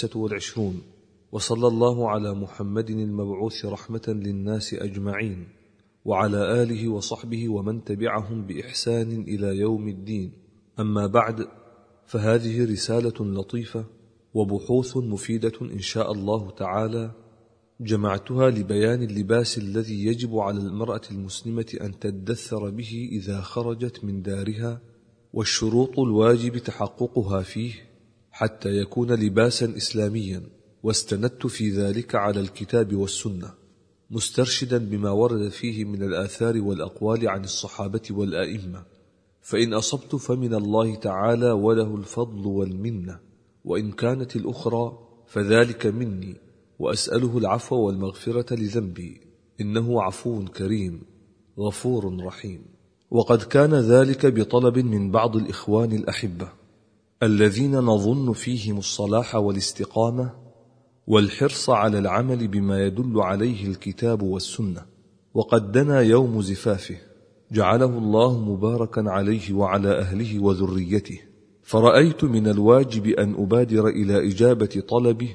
26. وصلى الله على محمد المبعوث رحمة للناس أجمعين، وعلى آله وصحبه ومن تبعهم بإحسان إلى يوم الدين. أما بعد، فهذه رسالة لطيفة وبحوث مفيدة إن شاء الله تعالى، جمعتها لبيان اللباس الذي يجب على المرأة المسلمة أن تدثر به إذا خرجت من دارها، والشروط الواجب تحققها فيه حتى يكون لباسا إسلاميا، واستندت في ذلك على الكتاب والسنة، مسترشدا بما ورد فيه من الآثار والأقوال عن الصحابة والآئمة، فإن أصبت فمن الله تعالى وله الفضل والمنة، وإن كانت الأخرى فذلك مني، وأسأله العفو والمغفرة لذنبي، إنه عفو كريم غفور رحيم. وقد كان ذلك بطلب من بعض الإخوان الأحبة الذين نظن فيهم الصلاح والاستقامة والحرص على العمل بما يدل عليه الكتاب والسنة، وقد دنا يوم زفافه جعله الله مباركا عليه وعلى أهله وذريته، فرأيت من الواجب أن أبادر إلى إجابة طلبه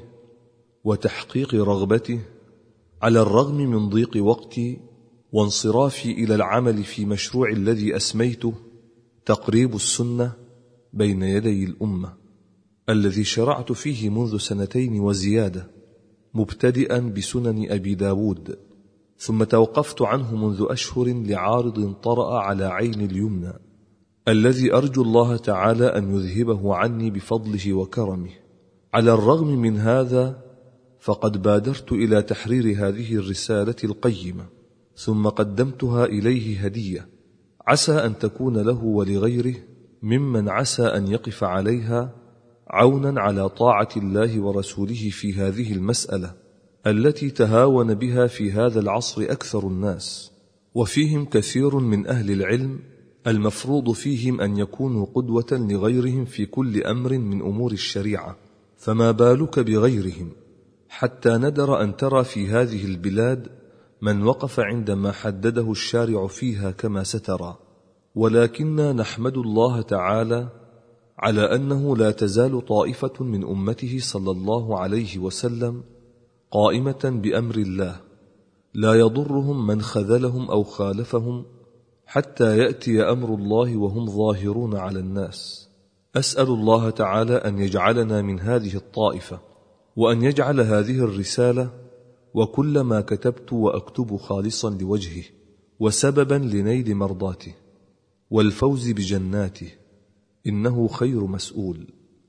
وتحقيق رغبته، على الرغم من ضيق وقتي وانصرافي إلى العمل في مشروع الذي أسميته تقريب السنة بين يدي الأمة، الذي شرعت فيه منذ 2 وزيادة، مبتدئا بسنن أبي داود، ثم توقفت عنه منذ أشهر لعارض طرأ على عين اليمنى، الذي أرجو الله تعالى أن يذهبه عني بفضله وكرمه. على الرغم من هذا، فقد بادرت إلى تحرير هذه الرسالة القيمة، ثم قدمتها إليه هدية، عسى أن تكون له ولغيره ممن عسى أن يقف عليها عونا على طاعة الله ورسوله في هذه المسألة التي تهاون بها في هذا العصر أكثر الناس، وفيهم كثير من أهل العلم المفروض فيهم أن يكونوا قدوة لغيرهم في كل أمر من أمور الشريعة، فما بالك بغيرهم، حتى ندر أن ترى في هذه البلاد من وقف عندما حدده الشارع فيها كما سترى. ولكننا نحمد الله تعالى على أنه لا تزال طائفة من أمته صلى الله عليه وسلم قائمة بأمر الله، لا يضرهم من خذلهم أو خالفهم حتى يأتي أمر الله وهم ظاهرون على الناس. أسأل الله تعالى أن يجعلنا من هذه الطائفة، وأن يجعل هذه الرسالة وكل ما كتبت وأكتب خالصا لوجهه، وسببا لنيل مرضاته والفوز بجناته، إنه خير مسؤول.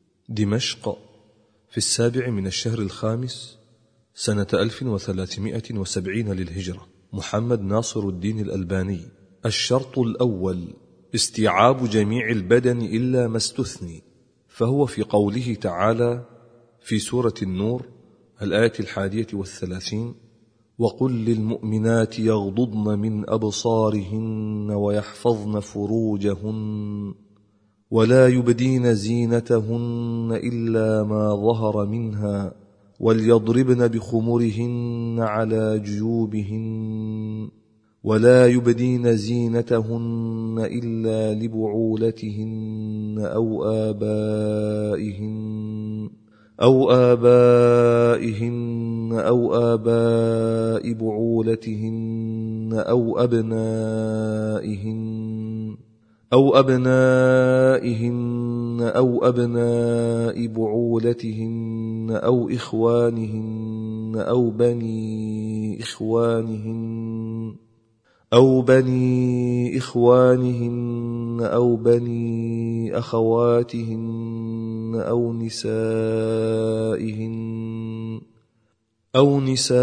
دمشق في 7 من الشهر الخامس سنة 1370 للهجرة. محمد ناصر الدين الألباني. الشرط الأول: استيعاب جميع البدن إلا ما استثني، فهو في قوله تعالى في سورة النور الآية 31: وقل للمؤمنات يغضضن من أبصارهن ويحفظن فروجهن ولا يبدين زينتهن إلا ما ظهر منها وليضربن بخمرهن على جيوبهن ولا يبدين زينتهن إلا لبعولتهن أو آبائهن أو آباء بعولتهن أو أبنائهن أو أبناء بعولتهن أو إخوانهن أو بني إخوانهن أو بني أخواتهن أو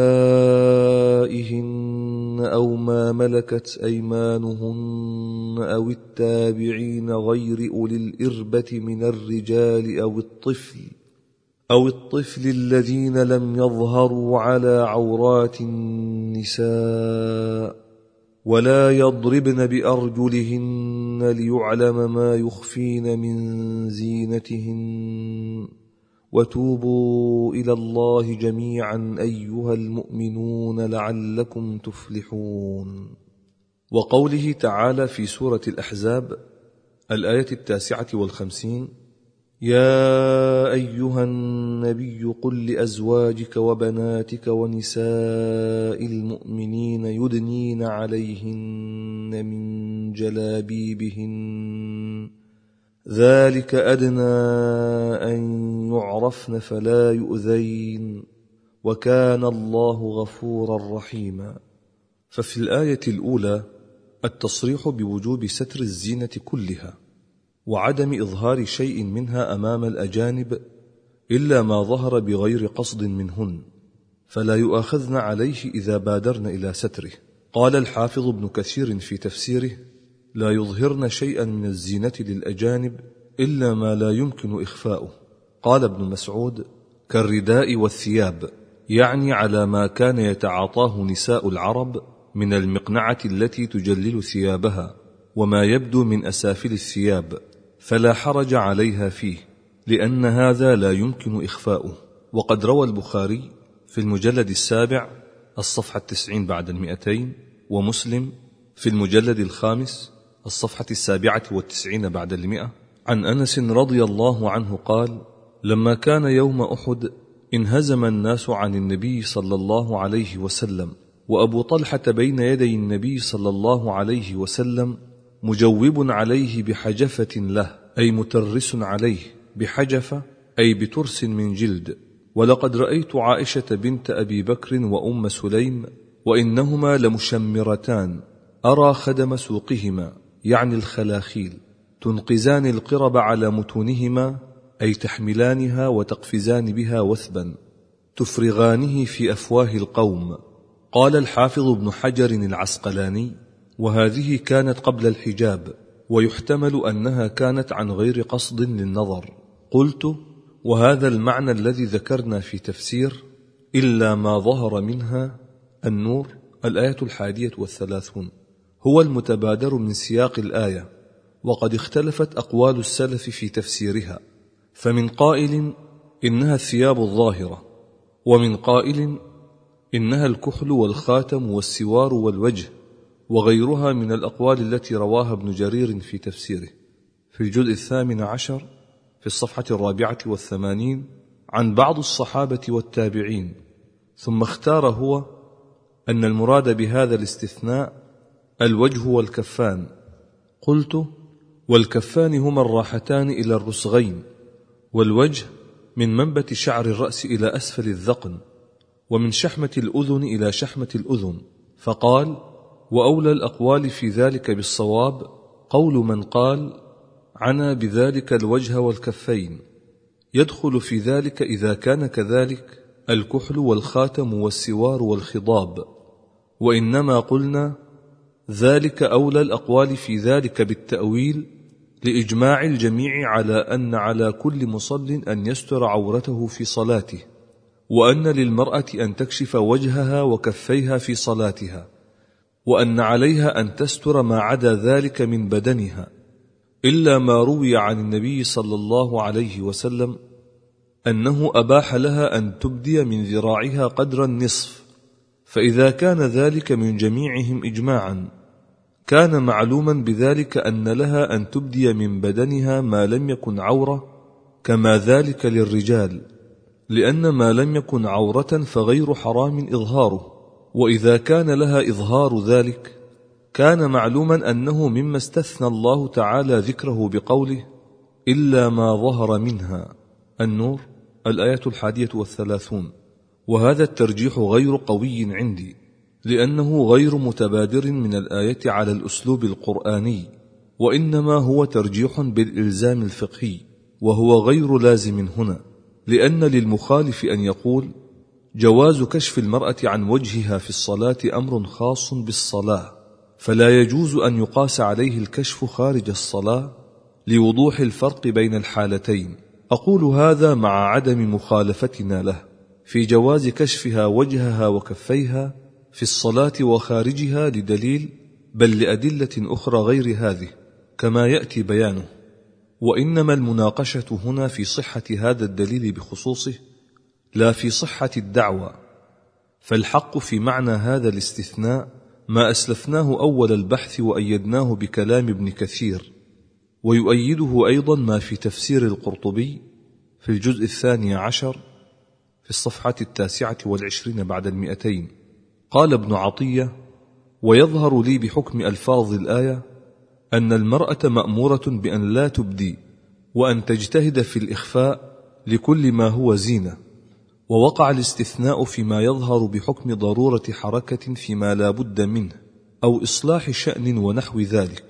نسائهن أو ما ملكت أيمانهن أو التابعين غير أولي الإربة من الرجال أو الطفل الذين لم يظهروا على عورات النساء ولا يضربن بأرجلهن ليعلم ما يخفين من زينتهن وتوبوا إلى الله جميعا أيها المؤمنون لعلكم تفلحون. وقوله تعالى في سورة الأحزاب الآية 59: يا أيها النبي قل لأزواجك وبناتك ونساء المؤمنين يدنين عليهن من جلابيبهن ذلك أدنى أن يعرفن فلا يؤذين وكان الله غفورا رحيما. ففي الآية الأولى التصريح بوجوب ستر الزينة كلها وعدم إظهار شيء منها أمام الأجانب إلا ما ظهر بغير قصد منهن، فلا يؤاخذن عليه إذا بادرن إلى ستره. قال الحافظ ابن كثير في تفسيره: لا يظهرن شيئا من الزينة للأجانب إلا ما لا يمكن إخفاؤه. قال ابن مسعود: كالرداء والثياب، يعني على ما كان يتعاطاه نساء العرب من المقنعة التي تجلل ثيابها وما يبدو من أسافل الثياب، فلا حرج عليها فيه، لأن هذا لا يمكن إخفاؤه. وقد روى البخاري في المجلد 7 الصفحة 90 بعد 200، ومسلم في المجلد 5 الصفحة 97 بعد 100 عن أنس رضي الله عنه قال: لما كان يوم أحد انهزم الناس عن النبي صلى الله عليه وسلم، وأبو طلحة بين يدي النبي صلى الله عليه وسلم مجوب عليه بحجفة له، أي مترس عليه بحجفة أي بترس من جلد. ولقد رأيت عائشة بنت أبي بكر وأم سليم وإنهما لمشمرتان، أرى خدم سوقهما يعني الخلاخيل تنقزان القرب على متونهما، أي تحملانها وتقفزان بها وثبا تفرغانه في أفواه القوم. قال الحافظ ابن حجر العسقلاني: وهذه كانت قبل الحجاب، ويحتمل أنها كانت عن غير قصد للنظر. قلت: وهذا المعنى الذي ذكرنا في تفسير إلا ما ظهر منها النور الآية 31 هو المتبادر من سياق الآية، وقد اختلفت أقوال السلف في تفسيرها، فمن قائل إنها الثياب الظاهرة، ومن قائل إنها الكحل والخاتم والسوار والوجه، وغيرها من الأقوال التي رواها ابن جرير في تفسيره في الجزء 18 في الصفحة 84 عن بعض الصحابة والتابعين. ثم اختار هو أن المراد بهذا الاستثناء الوجه والكفان. قلت: والكفان هما الراحتان إلى الرسغين، والوجه من منبت شعر الرأس إلى أسفل الذقن، ومن شحمة الأذن إلى شحمة الأذن. فقال: وأولى الأقوال في ذلك بالصواب قول من قال عنا بذلك الوجه والكفين، يدخل في ذلك إذا كان كذلك الكحل والخاتم والسوار والخضاب، وإنما قلنا ذلك أولى الأقوال في ذلك بالتأويل لإجماع الجميع على أن على كل مصل أن يستر عورته في صلاته، وأن للمرأة أن تكشف وجهها وكفيها في صلاتها، وأن عليها أن تستر ما عدا ذلك من بدنها، إلا ما روي عن النبي صلى الله عليه وسلم أنه أباح لها أن تبدي من ذراعها قدر النصف، فإذا كان ذلك من جميعهم إجماعا كان معلوما بذلك أن لها أن تبدي من بدنها ما لم يكن عورة، كما ذلك للرجال، لأن ما لم يكن عورة فغير حرام إظهاره، وإذا كان لها إظهار ذلك كان معلوما أنه مما استثنى الله تعالى ذكره بقوله إلا ما ظهر منها. النور الآية 31. وهذا الترجيح غير قوي عندي، لأنه غير متبادر من الآية على الأسلوب القرآني، وإنما هو ترجيح بالإلزام الفقهي، وهو غير لازم هنا، لأن للمخالف أن يقول جواز كشف المرأة عن وجهها في الصلاة أمر خاص بالصلاة، فلا يجوز أن يقاس عليه الكشف خارج الصلاة لوضوح الفرق بين الحالتين. أقول هذا مع عدم مخالفتنا له في جواز كشفها وجهها وكفيها في الصلاة وخارجها لدليل، بل لأدلة أخرى غير هذه كما يأتي بيانه. وإنما المناقشة هنا في صحة هذا الدليل بخصوصه، لا في صحة الدعوى، فالحق في معنى هذا الاستثناء ما أسلفناه أول البحث وأيدناه بكلام ابن كثير، ويؤيده أيضا ما في تفسير القرطبي في الجزء 12 في الصفحة 29 بعد 200. قال ابن عطية: ويظهر لي بحكم ألفاظ الآية أن المرأة مأمورة بأن لا تبدي وأن تجتهد في الإخفاء لكل ما هو زينة، ووقع الاستثناء فيما يظهر بحكم ضرورة حركة فيما لا بد منه أو إصلاح شأن ونحو ذلك،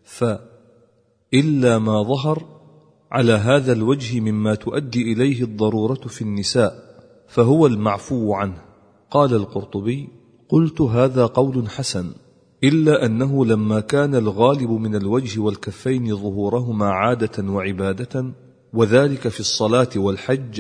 إلا ما ظهر على هذا الوجه مما تؤدي إليه الضرورة في النساء فهو المعفو عنه. قال القرطبي: قلت هذا قول حسن، إلا أنه لما كان الغالب من الوجه والكفين ظهورهما عادة وعبادة، وذلك في الصلاة والحج،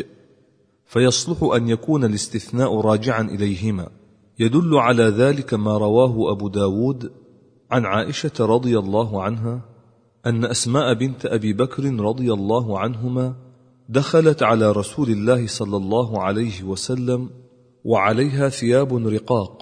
فيصلح أن يكون الاستثناء راجعا إليهما. يدل على ذلك ما رواه أبو داود عن عائشة رضي الله عنها أن أسماء بنت أبي بكر رضي الله عنهما دخلت على رسول الله صلى الله عليه وسلم وعليها ثياب رقاق،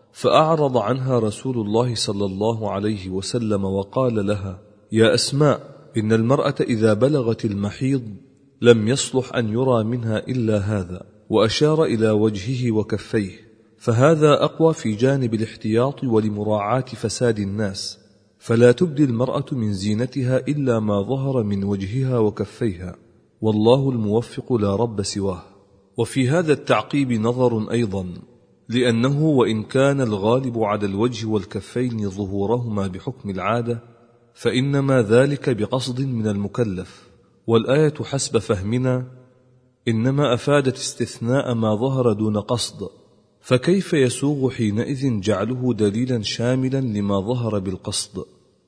فأعرض عنها رسول الله صلى الله عليه وسلم وقال لها: يا أسماء، إن المرأة إذا بلغت المحيض لم يصلح أن يرى منها إلا هذا، وأشار إلى وجهه وكفيه، فهذا أقوى في جانب الاحتياط ولمراعاة فساد الناس، فلا تبدي المرأة من زينتها إلا ما ظهر من وجهها وكفيها، والله الموفق لا رب سواه. وفي هذا التعقيب نظر أيضا، لأنه وإن كان الغالب على الوجه والكفين ظهورهما بحكم العادة، فإنما ذلك بقصد من المكلف، والآية حسب فهمنا إنما أفادت استثناء ما ظهر دون قصد، فكيف يسوغ حينئذ جعله دليلا شاملا لما ظهر بالقصد؟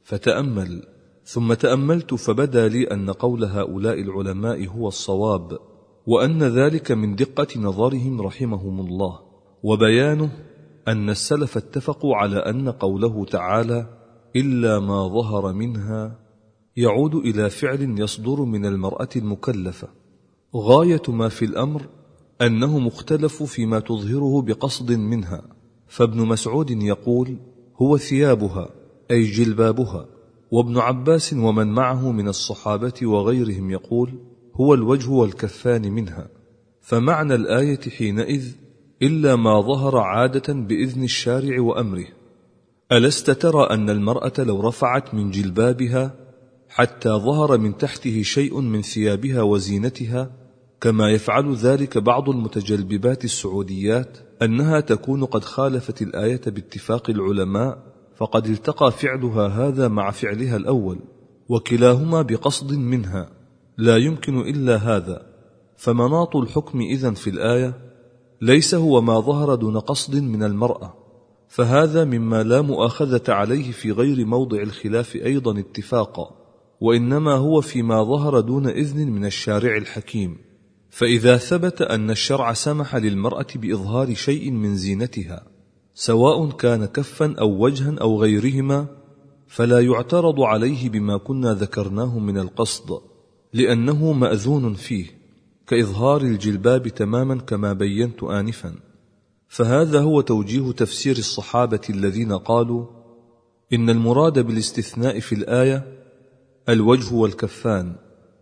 فتأمل. ثم تأملت فبدا لي أن قول هؤلاء العلماء هو الصواب، وأن ذلك من دقة نظرهم رحمهم الله، وبيانه أن السلف اتفقوا على أن قوله تعالى إلا ما ظهر منها يعود إلى فعل يصدر من المرأة المكلفة. غاية ما في الأمر أنه مختلف فيما تظهره بقصد منها، فابن مسعود يقول هو ثيابها أي جلبابها، وابن عباس ومن معه من الصحابة وغيرهم يقول هو الوجه والكفان منها. فمعنى الآية حينئذ إلا ما ظهر عادة بإذن الشارع وأمره. ألست ترى أن المرأة لو رفعت من جلبابها حتى ظهر من تحته شيء من ثيابها وزينتها، كما يفعل ذلك بعض المتجلببات السعوديات، أنها تكون قد خالفت الآية باتفاق العلماء، فقد التقى فعلها هذا مع فعلها الأول، وكلاهما بقصد منها، لا يمكن إلا هذا. فمناط الحكم إذن في الآية ليس هو ما ظهر دون قصد من المرأة، فهذا مما لا مؤاخذة عليه في غير موضع الخلاف أيضا اتفاقا، وإنما هو فيما ظهر دون إذن من الشارع الحكيم. فإذا ثبت أن الشرع سمح للمرأة بإظهار شيء من زينتها، سواء كان كفا أو وجها أو غيرهما، فلا يعترض عليه بما كنا ذكرناه من القصد، لأنه مأذون فيه، كإظهار الجلباب تماما كما بينت آنفا. فهذا هو توجيه تفسير الصحابة الذين قالوا إن المراد بالاستثناء في الآية الوجه والكفان،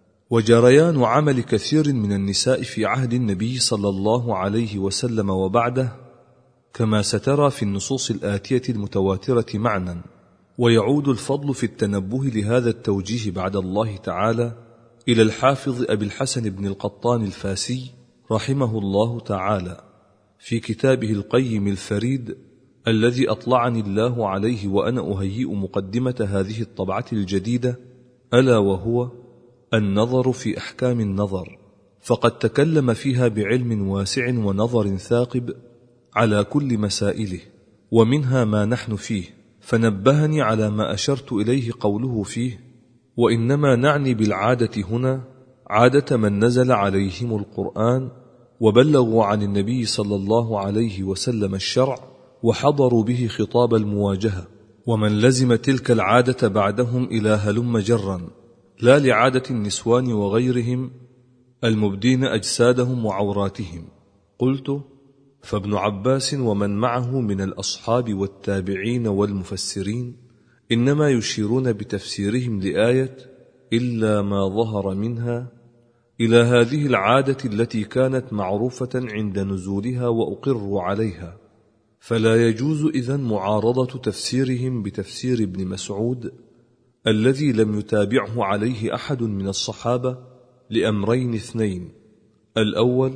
وجريان عمل كثير من النساء في عهد النبي صلى الله عليه وسلم وبعده، كما سترى في النصوص الآتية المتواترة معنى. ويعود الفضل في التنبه لهذا التوجيه بعد الله تعالى إلى الحافظ أبي الحسن بن القطان الفاسي رحمه الله تعالى في كتابه القيم الفريد الذي أطلعني الله عليه وأنا أهيئ مقدمة هذه الطبعة الجديدة، ألا وهو النظر في أحكام النظر، فقد تكلم فيها بعلم واسع ونظر ثاقب على كل مسائله، ومنها ما نحن فيه. فنبهني على ما أشرت إليه قوله فيه: وإنما نعني بالعادة هنا عادة من نزل عليهم القرآن وبلغوا عن النبي صلى الله عليه وسلم الشرع وحضروا به خطاب المواجهة، ومن لزم تلك العادة بعدهم إلى هلم جرا، لا لعادة النسوان وغيرهم المبدين أجسادهم وعوراتهم. قلت: فابن عباس ومن معه من الأصحاب والتابعين والمفسرين إنما يشيرون بتفسيرهم لآية إلا ما ظهر منها إلى هذه العادة التي كانت معروفة عند نزولها وأقروا عليها، فلا يجوز إذن معارضة تفسيرهم بتفسير ابن مسعود الذي لم يتابعه عليه أحد من الصحابة لأمرين اثنين: الأول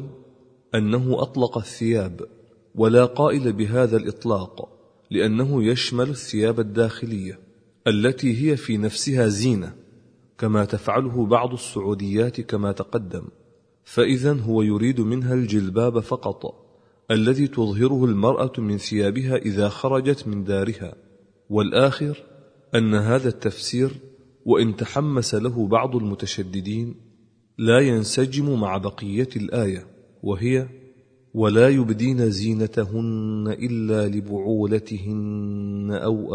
أنه أطلق الثياب، ولا قائل بهذا الإطلاق لأنه يشمل الثياب الداخلية التي هي في نفسها زينة، كما تفعله بعض السعوديات كما تقدم، فإذن هو يريد منها الجلباب فقط الذي تظهره المرأة من ثيابها إذا خرجت من دارها. والآخر أن هذا التفسير وإن تحمس له بعض المتشددين لا ينسجم مع بقية الآية، وهي ولا يبدين زينتهن إلا لبعولتهن أو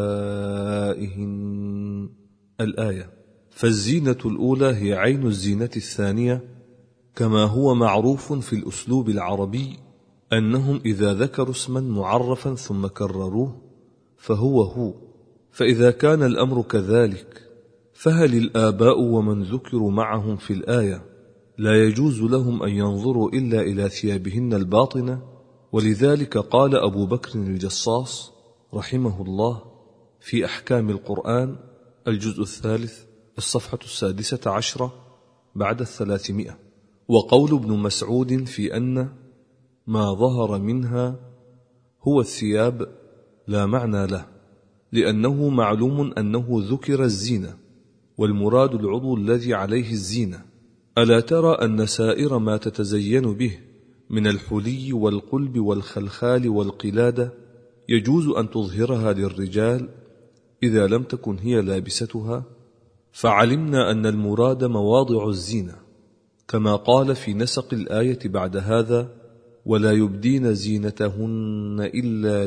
آبائهن الآية. فالزينة الأولى هي عين الزينة الثانية، كما هو معروف في الأسلوب العربي أنهم إذا ذكروا اسما معرفا ثم كرروه فهو هو. فإذا كان الأمر كذلك فهل الآباء ومن ذكروا معهم في الآية لا يجوز لهم أن ينظروا إلا إلى ثيابهن الباطنة؟ ولذلك قال أبو بكر الجصاص رحمه الله في أحكام القرآن الجزء 3 الصفحة 16 بعد 300: وقول ابن مسعود في أن ما ظهر منها هو الثياب لا معنى له، لأنه معلوم أنه ذكر الزينة، والمراد العضو الذي عليه الزينة. ألا ترى أن سائر ما تتزين به من الحلي والقلب والخلخال والقلادة يجوز أن تظهرها للرجال إذا لم تكن هي لابستها؟ فعلمنا أن المراد مواضع الزينة، كما قال في نسق الآية بعد هذا ولا يبدين زينتهن إلا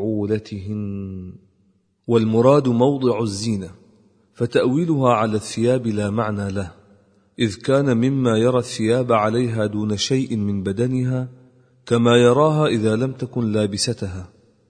لبعولتهن، والمراد موضع الزينة، فتأويلها على الثياب لا معنى له، إذ كان مما يرى الثياب عليها دون شيء من بدنها كما يراها إذا لم تكن لابستها.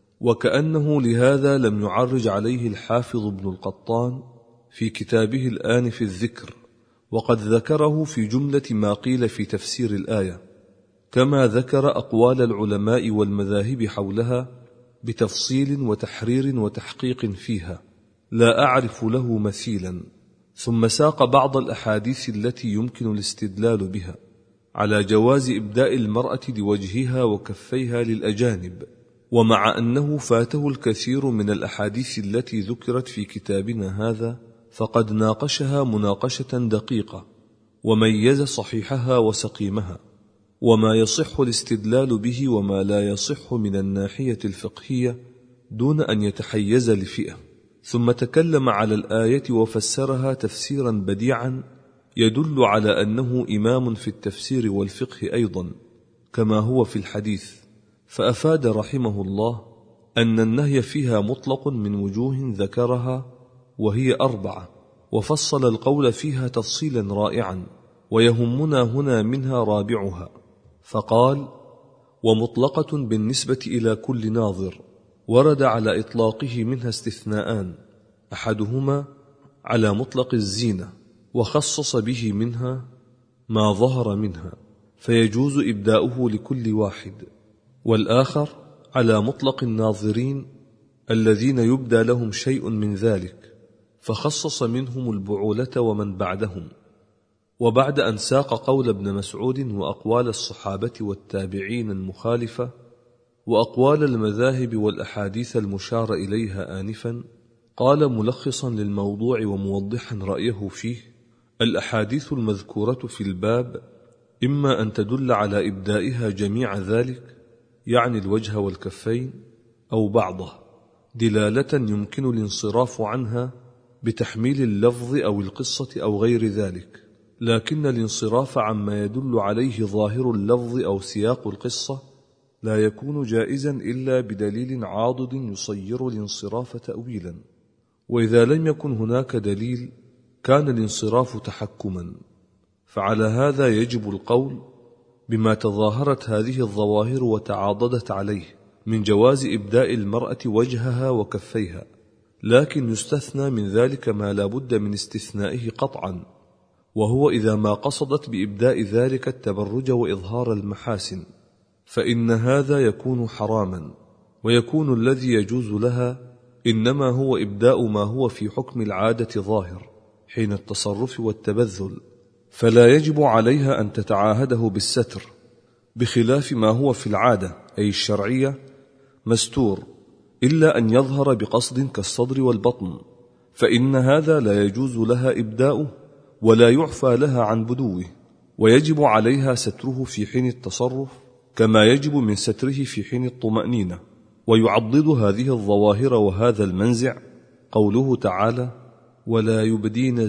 وكأنه لهذا لم يعرج عليه الحافظ ابن القطان في كتابه الآن في الذكر، وقد ذكره في جملة ما قيل في تفسير الآية، كما ذكر أقوال العلماء والمذاهب حولها بتفصيل وتحرير وتحقيق فيها لا أعرف له مثيلا. ثم ساق بعض الأحاديث التي يمكن الاستدلال بها على جواز إبداء المرأة لوجهها وكفيها للأجانب، ومع أنه فاته الكثير من الأحاديث التي ذكرت في كتابنا هذا فقد ناقشها مناقشة دقيقة وميز صحيحها وسقيمها، وما يصح الاستدلال به وما لا يصح من الناحية الفقهية دون أن يتحيز لفئة. ثم تكلم على الآية وفسرها تفسيرا بديعا يدل على أنه إمام في التفسير والفقه أيضا كما هو في الحديث، فأفاد رحمه الله أن النهي فيها مطلق من وجوه ذكرها وهي 4، وفصل القول فيها تفصيلا رائعا، ويهمنا هنا منها رابعها، فقال: ومطلقة بالنسبة إلى كل ناظر، ورد على إطلاقه منها استثناءان، أحدهما على مطلق الزينة، وخصص به منها ما ظهر منها فيجوز إبداؤه لكل واحد، والآخر على مطلق الناظرين الذين يبدى لهم شيء من ذلك، فخصص منهم البعولة ومن بعدهم. وبعد أن ساق قول ابن مسعود وأقوال الصحابة والتابعين المخالفة وأقوال المذاهب والأحاديث المشار إليها آنفا، قال ملخصا للموضوع وموضحا رأيه فيه: الأحاديث المذكورة في الباب إما أن تدل على إبدائها جميع ذلك، يعني الوجه والكفين، أو بعضه دلالة يمكن الانصراف عنها بتحميل اللفظ أو القصة أو غير ذلك، لكن الانصراف عما يدل عليه ظاهر اللفظ أو سياق القصة لا يكون جائزا إلا بدليل عاضد يصير الانصراف تأويلا، وإذا لم يكن هناك دليل كان الانصراف تحكما. فعلى هذا يجب القول بما تظاهرت هذه الظواهر وتعاضدت عليه من جواز إبداء المرأة وجهها وكفيها، لكن يستثنى من ذلك ما لا بد من استثنائه قطعا، وهو إذا ما قصدت بإبداء ذلك التبرج وإظهار المحاسن، فإن هذا يكون حراما، ويكون الذي يجوز لها إنما هو إبداء ما هو في حكم العادة ظاهر حين التصرف والتبذل، فلا يجب عليها أن تتعاهده بالستر، بخلاف ما هو في العادة أي الشرعية مستور، إلا أن يظهر بقصد كالصدر والبطن، فإن هذا لا يجوز لها إبداؤه ولا يعفى لها عن بدوه، ويجب عليها ستره في حين التصرف كما يجب من ستره في حين الطمأنينة. ويعضد هذه الظواهر وهذا المنزع قوله تعالى: ولا يبدين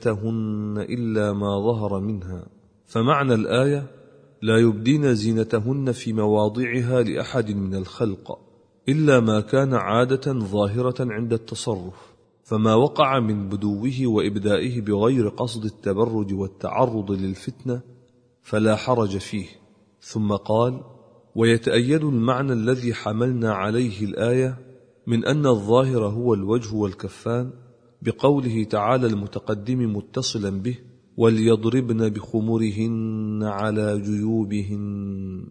زينتهن إلا ما ظهر منها، فمعنى الآية لا يبدين زينتهن في مواضعها لأحد من الخلق إلا ما كان عادة ظاهرة عند التصرف، فما وقع من بدوه وإبدائه بغير قصد التبرج والتعرض للفتنة فلا حرج فيه. ثم قال: ويتأيد المعنى الذي حملنا عليه الآية من أن الظاهر هو الوجه والكفان بقوله تعالى المتقدم متصلا به: وليضربن بخمرهن على جيوبهن،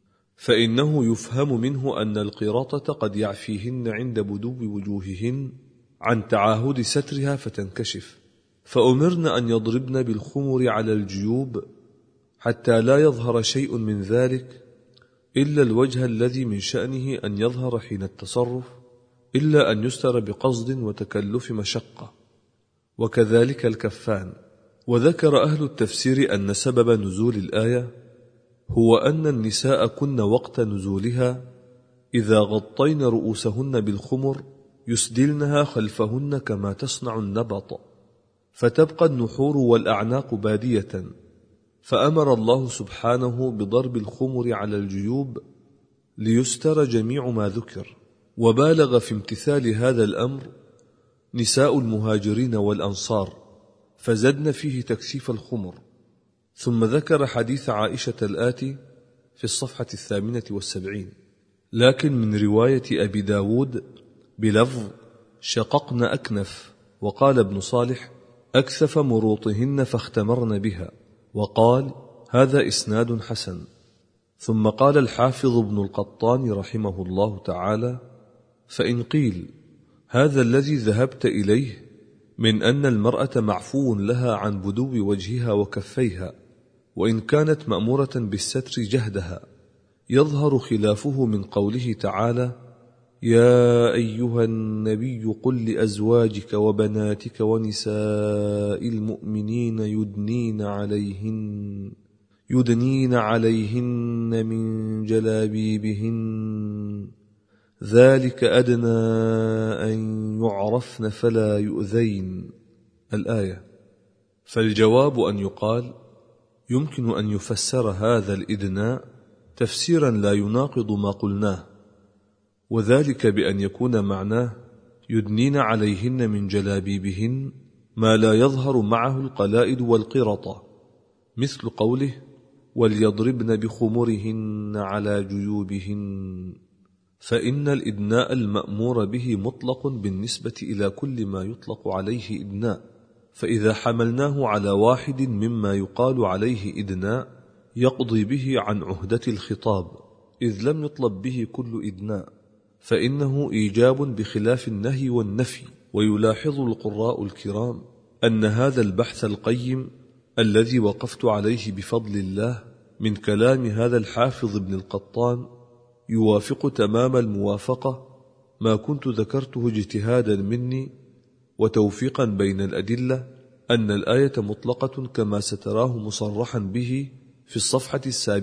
فإنه يفهم منه أن القراطة قد يعفيهن عند بدو وجوههن عن تعاهد سترها فتنكشف، فأمرن أن يضربن بالخمر على الجيوب حتى لا يظهر شيء من ذلك إلا الوجه الذي من شأنه أن يظهر حين التصرف، إلا أن يستر بقصد وتكلف مشقة، وكذلك الكفان. وذكر أهل التفسير أن سبب نزول الآية هو أن النساء كن وقت نزولها إذا غطين رؤوسهن بالخمر يسدلنها خلفهن كما تصنع النبط، فتبقى النحور والأعناق بادية، فأمر الله سبحانه بضرب الخمر على الجيوب ليستر جميع ما ذكر، وبالغ في امتثال هذا الأمر نساء المهاجرين والأنصار فزدن فيه تكثيف الخمر. ثم ذكر حديث عائشة الآتي في الصفحة 78، لكن من رواية أبي داود بلفظ شققن أكنف، وقال ابن صالح أكثف مروطهن فاختمرن بها، وقال هذا إسناد حسن. ثم قال الحافظ ابن القطان رحمه الله تعالى: فإن قيل هذا الذي ذهبت إليه من أن المرأة معفو لها عن بدو وجهها وكفيها وإن كانت مأمورة بالستر جهدها، يظهر خلافه من قوله تعالى: يا أيها النبي قل لأزواجك وبناتك ونساء المؤمنين يدنين عليهن من جلابيبهن ذلك أدنى أن يعرفن فلا يؤذين، الآية. فالجواب أن يقال يمكن أن يفسر هذا الإدناء تفسيرا لا يناقض ما قلناه، وذلك بأن يكون معناه يدنين عليهن من جلابيبهن ما لا يظهر معه القلائد والقرطة، مثل قوله وليضربن بخمرهن على جيوبهن، فإن الإدناء المأمور به مطلق بالنسبة إلى كل ما يطلق عليه إدناء، فإذا حملناه على واحد مما يقال عليه إدناء يقضي به عن عهدة الخطاب، إذ لم يطلب به كل إدناء، فإنه إيجاب بخلاف النهي والنفي. ويلاحظ القراء الكرام أن هذا البحث القيم الذي وقفت عليه بفضل الله من كلام هذا الحافظ ابن القطان يوافق تمام الموافقة ما كنت ذكرته اجتهادا مني وتوفيقا بين الأدلة، أن الآية مطلقة كما ستراه مصرحا به في الصفحة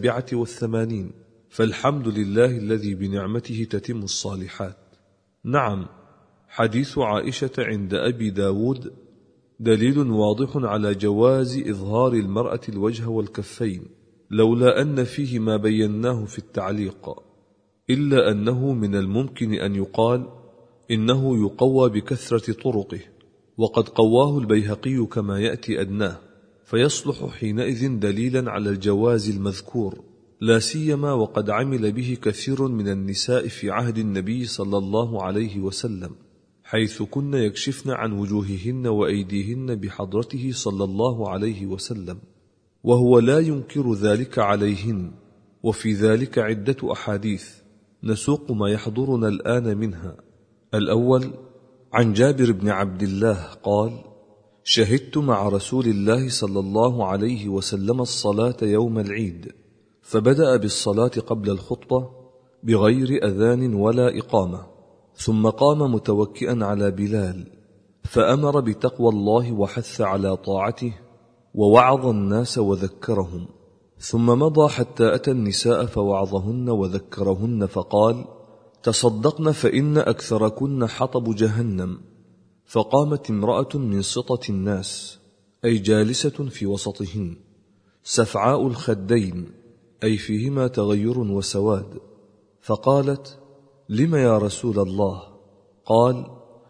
87، فالحمد لله الذي بنعمته تتم الصالحات. نعم، حديث عائشة عند أبي داود دليل واضح على جواز إظهار المرأة الوجه والكفين، لولا أن فيه ما بيناه في التعليق، إلا أنه من الممكن أن يقال إنه يقوى بكثرة طرقه، وقد قواه البيهقي كما يأتي أدناه، فيصلح حينئذ دليلا على الجواز المذكور، لا سيما وقد عمل به كثير من النساء في عهد النبي صلى الله عليه وسلم، حيث كن يكشفن عن وجوههن وأيديهن بحضرته صلى الله عليه وسلم، وهو لا ينكر ذلك عليهن. وفي ذلك عدة أحاديث نسوق ما يحضرنا الآن منها. الأول عن جابر بن عبد الله قال: شهدت مع رسول الله صلى الله عليه وسلم الصلاة يوم العيد، فبدأ بالصلاة قبل الخطبة بغير أذان ولا إقامة، ثم قام متوكئا على بلال، فأمر بتقوى الله وحث على طاعته، ووعظ الناس وذكرهم، ثم مضى حتى أتى النساء فوعظهن وذكرهن، فقال: تصدقن فإن أكثركن حطب جهنم. فقامت امرأة من سطة الناس، أي جالسة في وسطهن، سفعاء الخدين، أي فيهما تغير وسواد، فقالت: لم يا رسول الله؟ قال: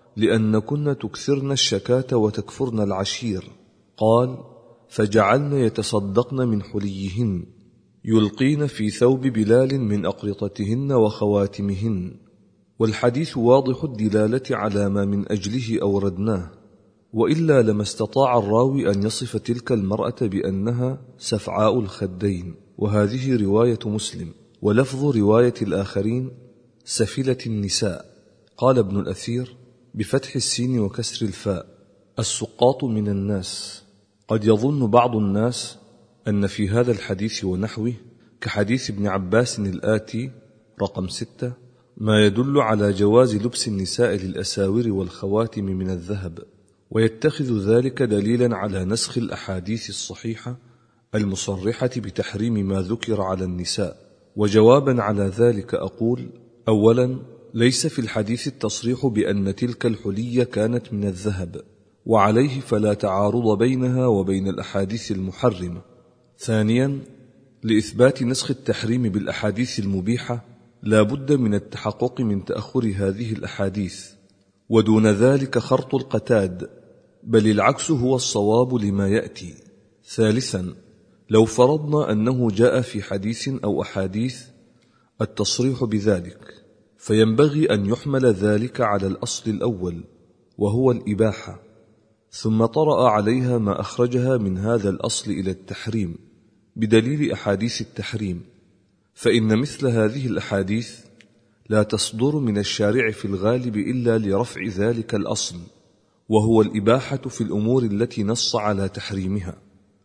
لأنكن تكثرن الشكاة وتكفرن العشير. قال: فجعلن يتصدقن من حليهن، يلقين في ثوب بلال من أقرطتهن وخواتمهن. والحديث واضح الدلالة على ما من أجله أوردناه، وإلا لما استطاع الراوي أن يصف تلك المرأة بأنها سفعاء الخدين، وهذه رواية مسلم، ولفظ رواية الآخرين سفلة النساء. قال ابن الأثير بفتح السين وكسر الفاء: السقاط من الناس. قد يظن بعض الناس أن في هذا الحديث ونحوه كحديث ابن عباس الآتي رقم 6 ما يدل على جواز لبس النساء للأساور والخواتم من الذهب، ويتخذ ذلك دليلا على نسخ الأحاديث الصحيحة المصرحة بتحريم ما ذكر على النساء. وجوابا على ذلك أقول: أولا، ليس في الحديث التصريح بأن تلك الحلية كانت من الذهب، وعليه فلا تعارض بينها وبين الأحاديث المحرمة. ثانيا، لإثبات نسخ التحريم بالأحاديث المبيحة لا بد من التحقق من تأخر هذه الأحاديث، ودون ذلك خرط القتاد، بل العكس هو الصواب لما يأتي. ثالثا، لو فرضنا أنه جاء في حديث أو أحاديث التصريح بذلك، فينبغي أن يحمل ذلك على الأصل الأول وهو الإباحة، ثم طرأ عليها ما أخرجها من هذا الأصل إلى التحريم بدليل أحاديث التحريم، فإن مثل هذه الأحاديث لا تصدر من الشارع في الغالب إلا لرفع ذلك الأصل، وهو الإباحة في الأمور التي نص على تحريمها.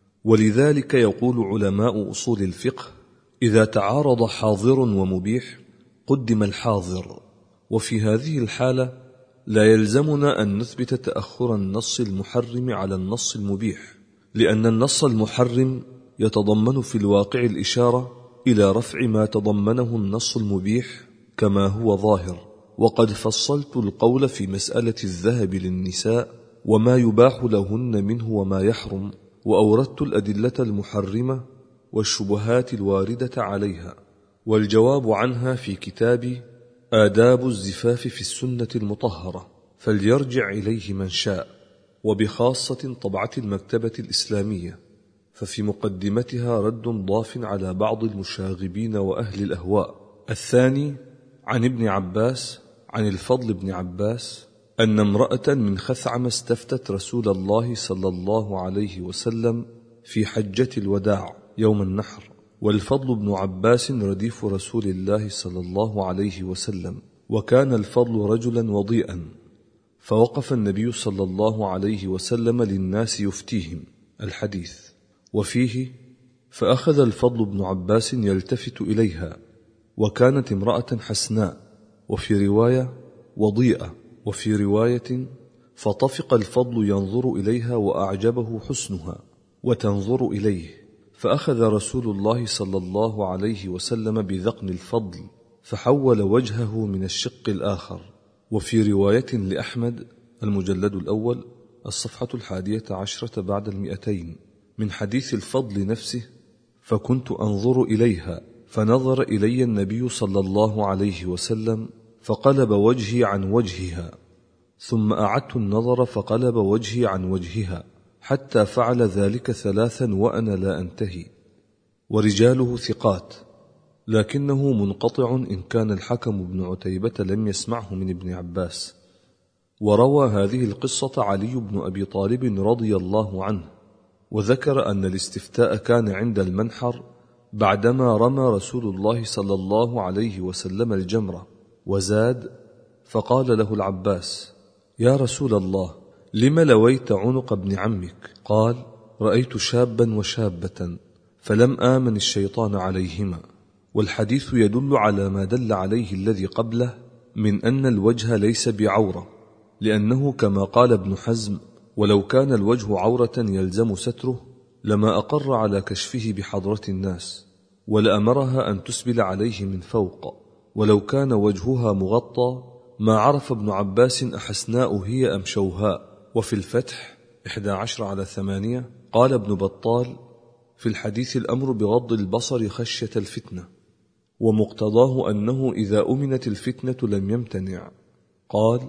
ولذلك يقول علماء أصول الفقه: إذا تعارض حاضر ومبيح قدم الحاضر، وفي هذه الحالة لا يلزمنا أن نثبت تأخر النص المحرم على النص المبيح، لأن النص المحرم يتضمن في الواقع الإشارة إلى رفع ما تضمنه النص المبيح كما هو ظاهر. وقد فصلت القول في مسألة الذهب للنساء وما يباح لهن منه وما يحرم، وأوردت الأدلة المحرمة والشبهات الواردة عليها، والجواب عنها في كتاب آداب الزفاف في السنة المطهرة، فليرجع إليه من شاء، وبخاصة طبعة المكتبة الإسلامية، ففي مقدمتها رد ضاف على بعض المشاغبين وأهل الأهواء. الثاني عن ابن عباس عن الفضل بن عباس أن امرأة من خثعم استفتت رسول الله صلى الله عليه وسلم في حجة الوداع يوم النحر، والفضل بن عباس رديف رسول الله صلى الله عليه وسلم، وكان الفضل رجلا وضيئا، فوقف النبي صلى الله عليه وسلم للناس يفتيهم. الحديث. وفيه: فأخذ الفضل بن عباس يلتفت إليها، وكانت امرأة حسناء، وفي رواية وضيئة، وفي رواية فطفق الفضل ينظر إليها وأعجبه حسنها وتنظر إليه، فأخذ رسول الله صلى الله عليه وسلم بذقن الفضل فحول وجهه من الشق الآخر. وفي رواية لأحمد المجلد الأول الصفحة 11 بعد 200 من حديث الفضل نفسه: فكنت أنظر إليها فنظر إلي النبي صلى الله عليه وسلم فقلب وجهي عن وجهها، ثم أعدت النظر فقلب وجهي عن وجهها، حتى فعل ذلك 3 وأنا لا أنتهي. ورجاله ثقات، لكنه منقطع إن كان الحكم بن عتيبة لم يسمعه من ابن عباس. وروى هذه القصة علي بن أبي طالب رضي الله عنه، وذكر أن الاستفتاء كان عند المنحر بعدما رمى رسول الله صلى الله عليه وسلم الجمرة، وزاد: فقال له العباس: يا رسول الله، لم لويت عنق ابن عمك؟ قال: رأيت شابا وشابة فلم آمن الشيطان عليهما. والحديث يدل على ما دل عليه الذي قبله من أن الوجه ليس بعورة، لأنه كما قال ابن حزم: ولو كان الوجه عورة يلزم ستره لما أقر على كشفه بحضرة الناس، ولأمرها أن تسبل عليه من فوق، ولو كان وجهها مغطى ما عرف ابن عباس أحسناء هي أم شوهاء. وفي الفتح 11/8 قال ابن بطال: في الحديث الأمر بغض البصر خشية الفتنة، ومقتضاه أنه إذا أمنت الفتنة لم يمتنع. قال: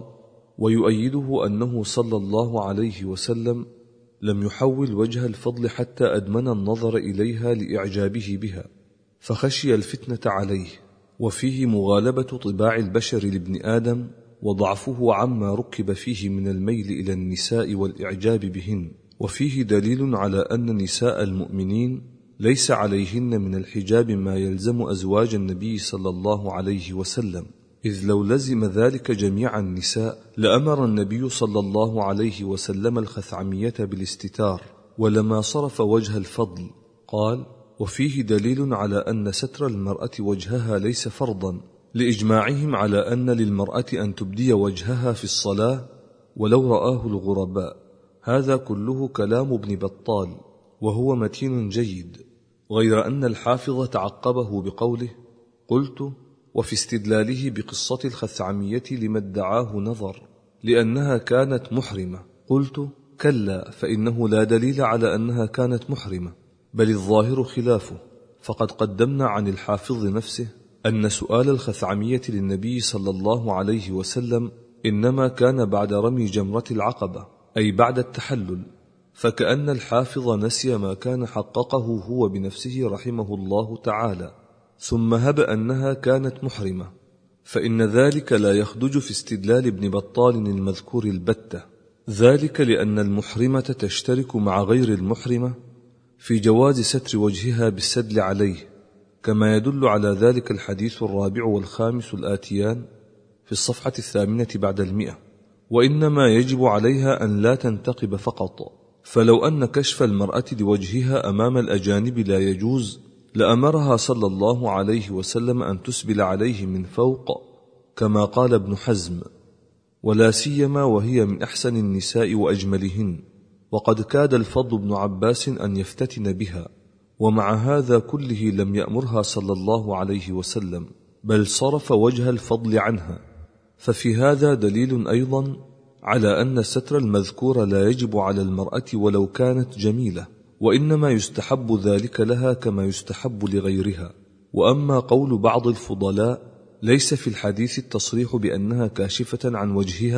ويؤيده أنه صلى الله عليه وسلم لم يحول وجه الفضل حتى أدمن النظر إليها لإعجابه بها، فخشي الفتنة عليه. وفيه مغالبة طباع البشر لابن آدم وضعفه عما ركب فيه من الميل إلى النساء والإعجاب بهن. وفيه دليل على أن نساء المؤمنين ليس عليهن من الحجاب ما يلزم أزواج النبي صلى الله عليه وسلم، إذ لو لزم ذلك جميع النساء لأمر النبي صلى الله عليه وسلم الخثعمية بالاستتار، ولما صرف وجه الفضل. قال: وفيه دليل على أن ستر المرأة وجهها ليس فرضا، لإجماعهم على أن للمرأة أن تبدي وجهها في الصلاة ولو رآه الغرباء. هذا كله كلام ابن بطال، وهو متين جيد، غير أن الحافظ تعقبه بقوله: قلت: وفي استدلاله بقصة الخثعمية لما ادعاه نظر، لأنها كانت محرمة. قلت: كلا، فإنه لا دليل على أنها كانت محرمة، بل الظاهر خلافه، فقد قدمنا عن الحافظ نفسه أن سؤال الخثعمية للنبي صلى الله عليه وسلم إنما كان بعد رمي جمرة العقبة، أي بعد التحلل، فكأن الحافظ نسي ما كان حققه هو بنفسه رحمه الله تعالى، ثم هب أنها كانت محرمة، فإن ذلك لا يخدج في استدلال ابن بطال المذكور البتة، ذلك لأن المحرمة تشترك مع غير المحرمة في جواز ستر وجهها بالسدل عليه، كما يدل على ذلك الحديث 4 و5 الآتيان في الصفحة 8 بعد 100. وإنما يجب عليها أن لا تنتقب فقط، فلو أن كشف المرأة لوجهها أمام الأجانب لا يجوز لأمرها صلى الله عليه وسلم أن تسبل عليه من فوق، كما قال ابن حزم: ولا سيما وهي من أحسن النساء وأجملهن. وقد كاد الفضل بن عباس أن يفتتن بها، ومع هذا كله لم يأمرها صلى الله عليه وسلم، بل صرف وجه الفضل عنها. ففي هذا دليل أيضا على أن الستر المذكور لا يجب على المرأة ولو كانت جميلة، وإنما يستحب ذلك لها كما يستحب لغيرها. وأما قول بعض الفضلاء ليس في الحديث التصريح بأنها كاشفة عن وجهها،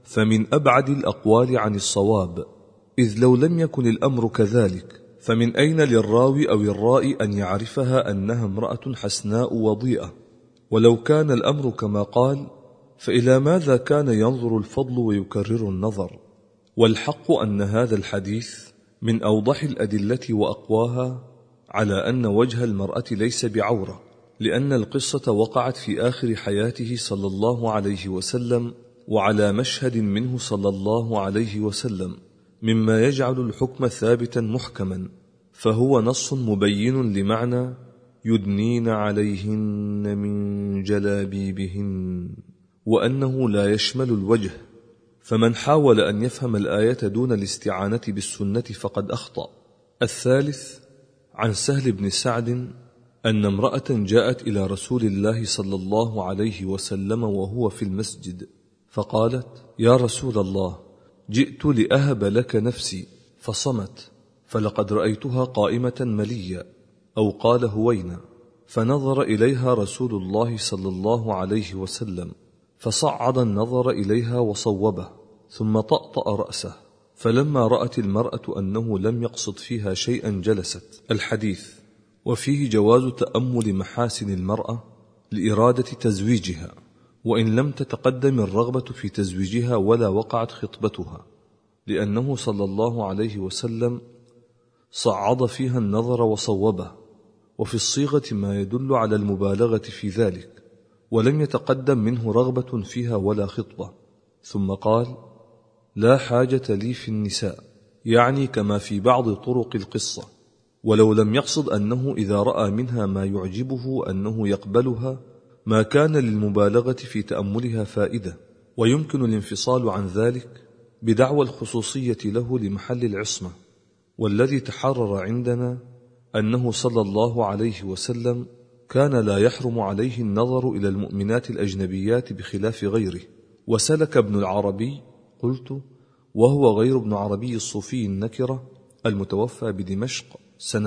فمن أبعد الأقوال عن الصواب، إذ لو لم يكن الأمر كذلك فمن أين للراوي أو الرائي أن يعرفها أنها امرأة حسناء وضيئة؟ ولو كان الأمر كما قال فإلى ماذا كان ينظر الفضل ويكرر النظر؟ والحق أن هذا الحديث من أوضح الأدلة وأقواها على أن وجه المرأة ليس بعورة، لأن القصة وقعت في آخر حياته صلى الله عليه وسلم وعلى مشهد منه صلى الله عليه وسلم، مما يجعل الحكم ثابتا محكما، فهو نص مبين لمعنى يدنين عليهن من جلابيبهن، وأنه لا يشمل الوجه. فمن حاول أن يفهم الآية دون الاستعانة بالسنة فقد أخطأ. الثالث، عن سهل بن سعد أن امرأة جاءت إلى رسول الله صلى الله عليه وسلم وهو في المسجد، فقالت: يا رسول الله، جئت لأهب لك نفسي، فصمت، فلقد رأيتها قائمة مليا، أو قال هوينا، فنظر إليها رسول الله صلى الله عليه وسلم، فصعد النظر إليها وصوبه، ثم طأطأ رأسه، فلما رأت المرأة أنه لم يقصد فيها شيئا جلست. الحديث. وفيه جواز تأمل محاسن المرأة لإرادة تزويجها، وإن لم تتقدم الرغبة في تزويجها ولا وقعت خطبتها، لأنه صلى الله عليه وسلم صعد فيها النظر وصوبه، وفي الصيغة ما يدل على المبالغة في ذلك، ولم يتقدم منه رغبة فيها ولا خطبة. ثم قال: لا حاجة لي في النساء، يعني كما في بعض طرق القصة، ولو لم يقصد أنه إذا رأى منها ما يعجبه أنه يقبلها ما كان للمبالغة في تأملها فائدة، ويمكن الانفصال عن ذلك بدعوى الخصوصية له لمحل العصمة. والذي تحرر عندنا أنه صلى الله عليه وسلم كان لا يحرم عليه النظر إلى المؤمنات الأجنبيات بخلاف غيره. وسلك ابن العربي، قلت وهو غير ابن عربي الصوفي النكرة المتوفى بدمشق سنة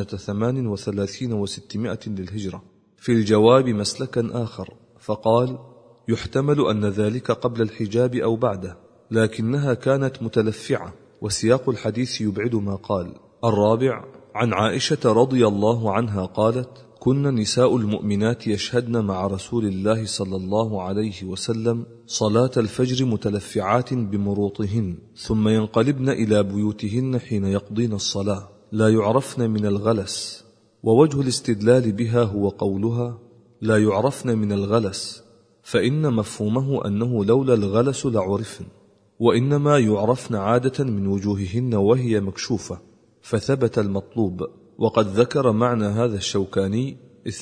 38 و600 للهجرة، في الجواب مسلكا آخر، فقال: يحتمل أن ذلك قبل الحجاب أو بعده، لكنها كانت متلفعة، وسياق الحديث يبعد ما قال. الرابع، عن عائشة رضي الله عنها قالت: كن نساء المؤمنات يشهدن مع رسول الله صلى الله عليه وسلم صلاة الفجر متلفعات بمروطهن، ثم ينقلبن إلى بيوتهن حين يقضين الصلاة، لا يعرفن من الغلس. ووجه الاستدلال بها هو قولها لا يعرفن من الغلس، فإن مفهومه أنه لولا الغلس لعرفن، وإنما يعرفن عادة من وجوههن وهي مكشوفة، فثبت المطلوب. وقد ذكر معنى هذا الشوكاني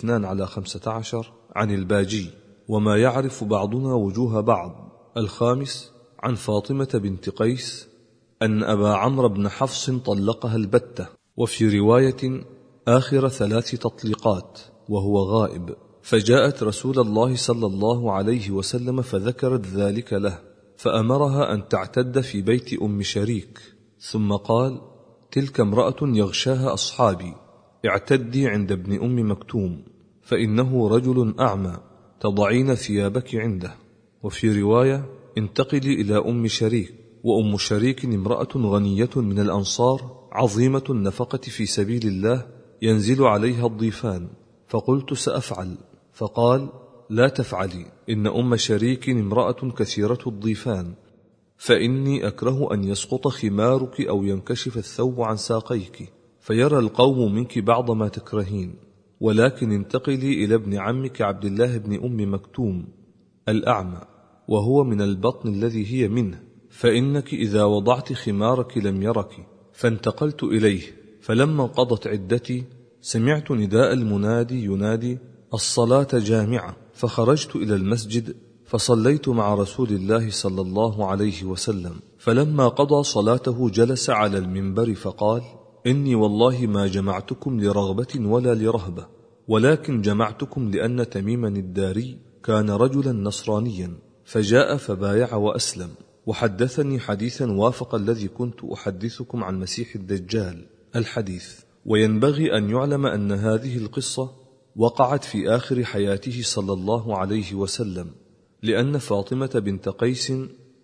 2/15 عن الباجي، وما يعرف بعضنا وجوه بعض. الخامس، عن فاطمة بنت قيس أن أبا عمرو بن حفص طلقها البتة، وفي رواية آخر 3 تطليقات وهو غائب، فجاءت رسول الله صلى الله عليه وسلم فذكرت ذلك له، فأمرها أن تعتد في بيت أم شريك، ثم قال: تلك امرأة يغشاها أصحابي، اعتدي عند ابن أم مكتوم، فإنه رجل أعمى، تضعين ثيابك عنده. وفي رواية: انتقلي إلى أم شريك، وأم شريك امرأة غنية من الأنصار عظيمة النفقة في سبيل الله، ينزل عليها الضيفان. فقلت: سأفعل. فقال: لا تفعلي، إن أم شريك امرأة كثيرة الضيفان، فإني أكره أن يسقط خمارك أو ينكشف الثوب عن ساقيك، فيرى القوم منك بعض ما تكرهين، ولكن انتقلي إلى ابن عمك عبد الله بن أم مكتوم الأعمى، وهو من البطن الذي هي منه، فإنك إذا وضعت خمارك لم يرك. فانتقلت إليه، فلما انقضت عدتي سمعت نداء المنادي ينادي: الصلاة جامعة، فخرجت إلى المسجد فصليت مع رسول الله صلى الله عليه وسلم، فلما قضى صلاته جلس على المنبر فقال: إني والله ما جمعتكم لرغبة ولا لرهبة، ولكن جمعتكم لأن تميما الداري كان رجلا نصرانيا، فجاء فبايع وأسلم، وحدثني حديثا وافق الذي كنت أحدثكم عن مسيح الدجال. الحديث. وينبغي أن يعلم أن هذه القصة وقعت في آخر حياته صلى الله عليه وسلم، لأن فاطمة بنت قيس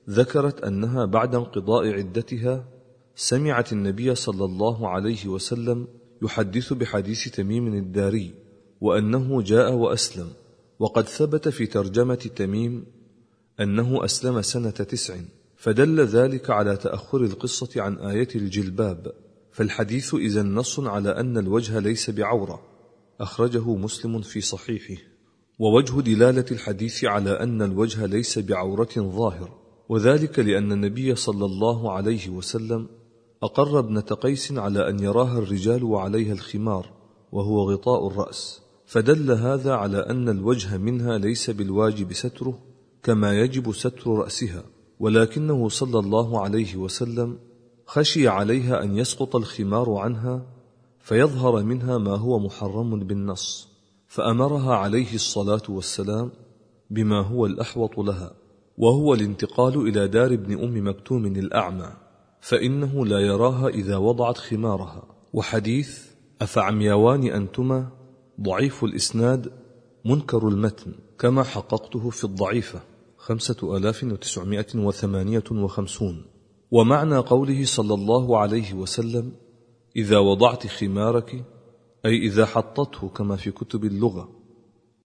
ذكرت أنها بعد انقضاء عدتها سمعت النبي صلى الله عليه وسلم يحدث بحديث تميم الداري وأنه جاء وأسلم، وقد ثبت في ترجمة تميم أنه أسلم سنة 9، فدل ذلك على تأخر القصة عن آية الجلباب، فالحديث إذن نص على أن الوجه ليس بعورة، أخرجه مسلم في صحيحه. ووجه دلالة الحديث على أن الوجه ليس بعورة ظاهر، وذلك لأن النبي صلى الله عليه وسلم أقر ابنة قيس على أن يراها الرجال وعليها الخمار وهو غطاء الرأس، فدل هذا على أن الوجه منها ليس بالواجب ستره كما يجب ستر رأسها، ولكنه صلى الله عليه وسلم خشي عليها أن يسقط الخمار عنها فيظهر منها ما هو محرم بالنص، فأمرها عليه الصلاة والسلام بما هو الأحوط لها، وهو الانتقال إلى دار ابن أم مكتوم الأعمى، فإنه لا يراها إذا وضعت خمارها. وحديث أفعمياوان أنتما ضعيف الإسناد منكر المتن، كما حققته في الضعيفة 5958. ومعنى قوله صلى الله عليه وسلم إذا وضعت خمارك، أي إذا حطته كما في كتب اللغة،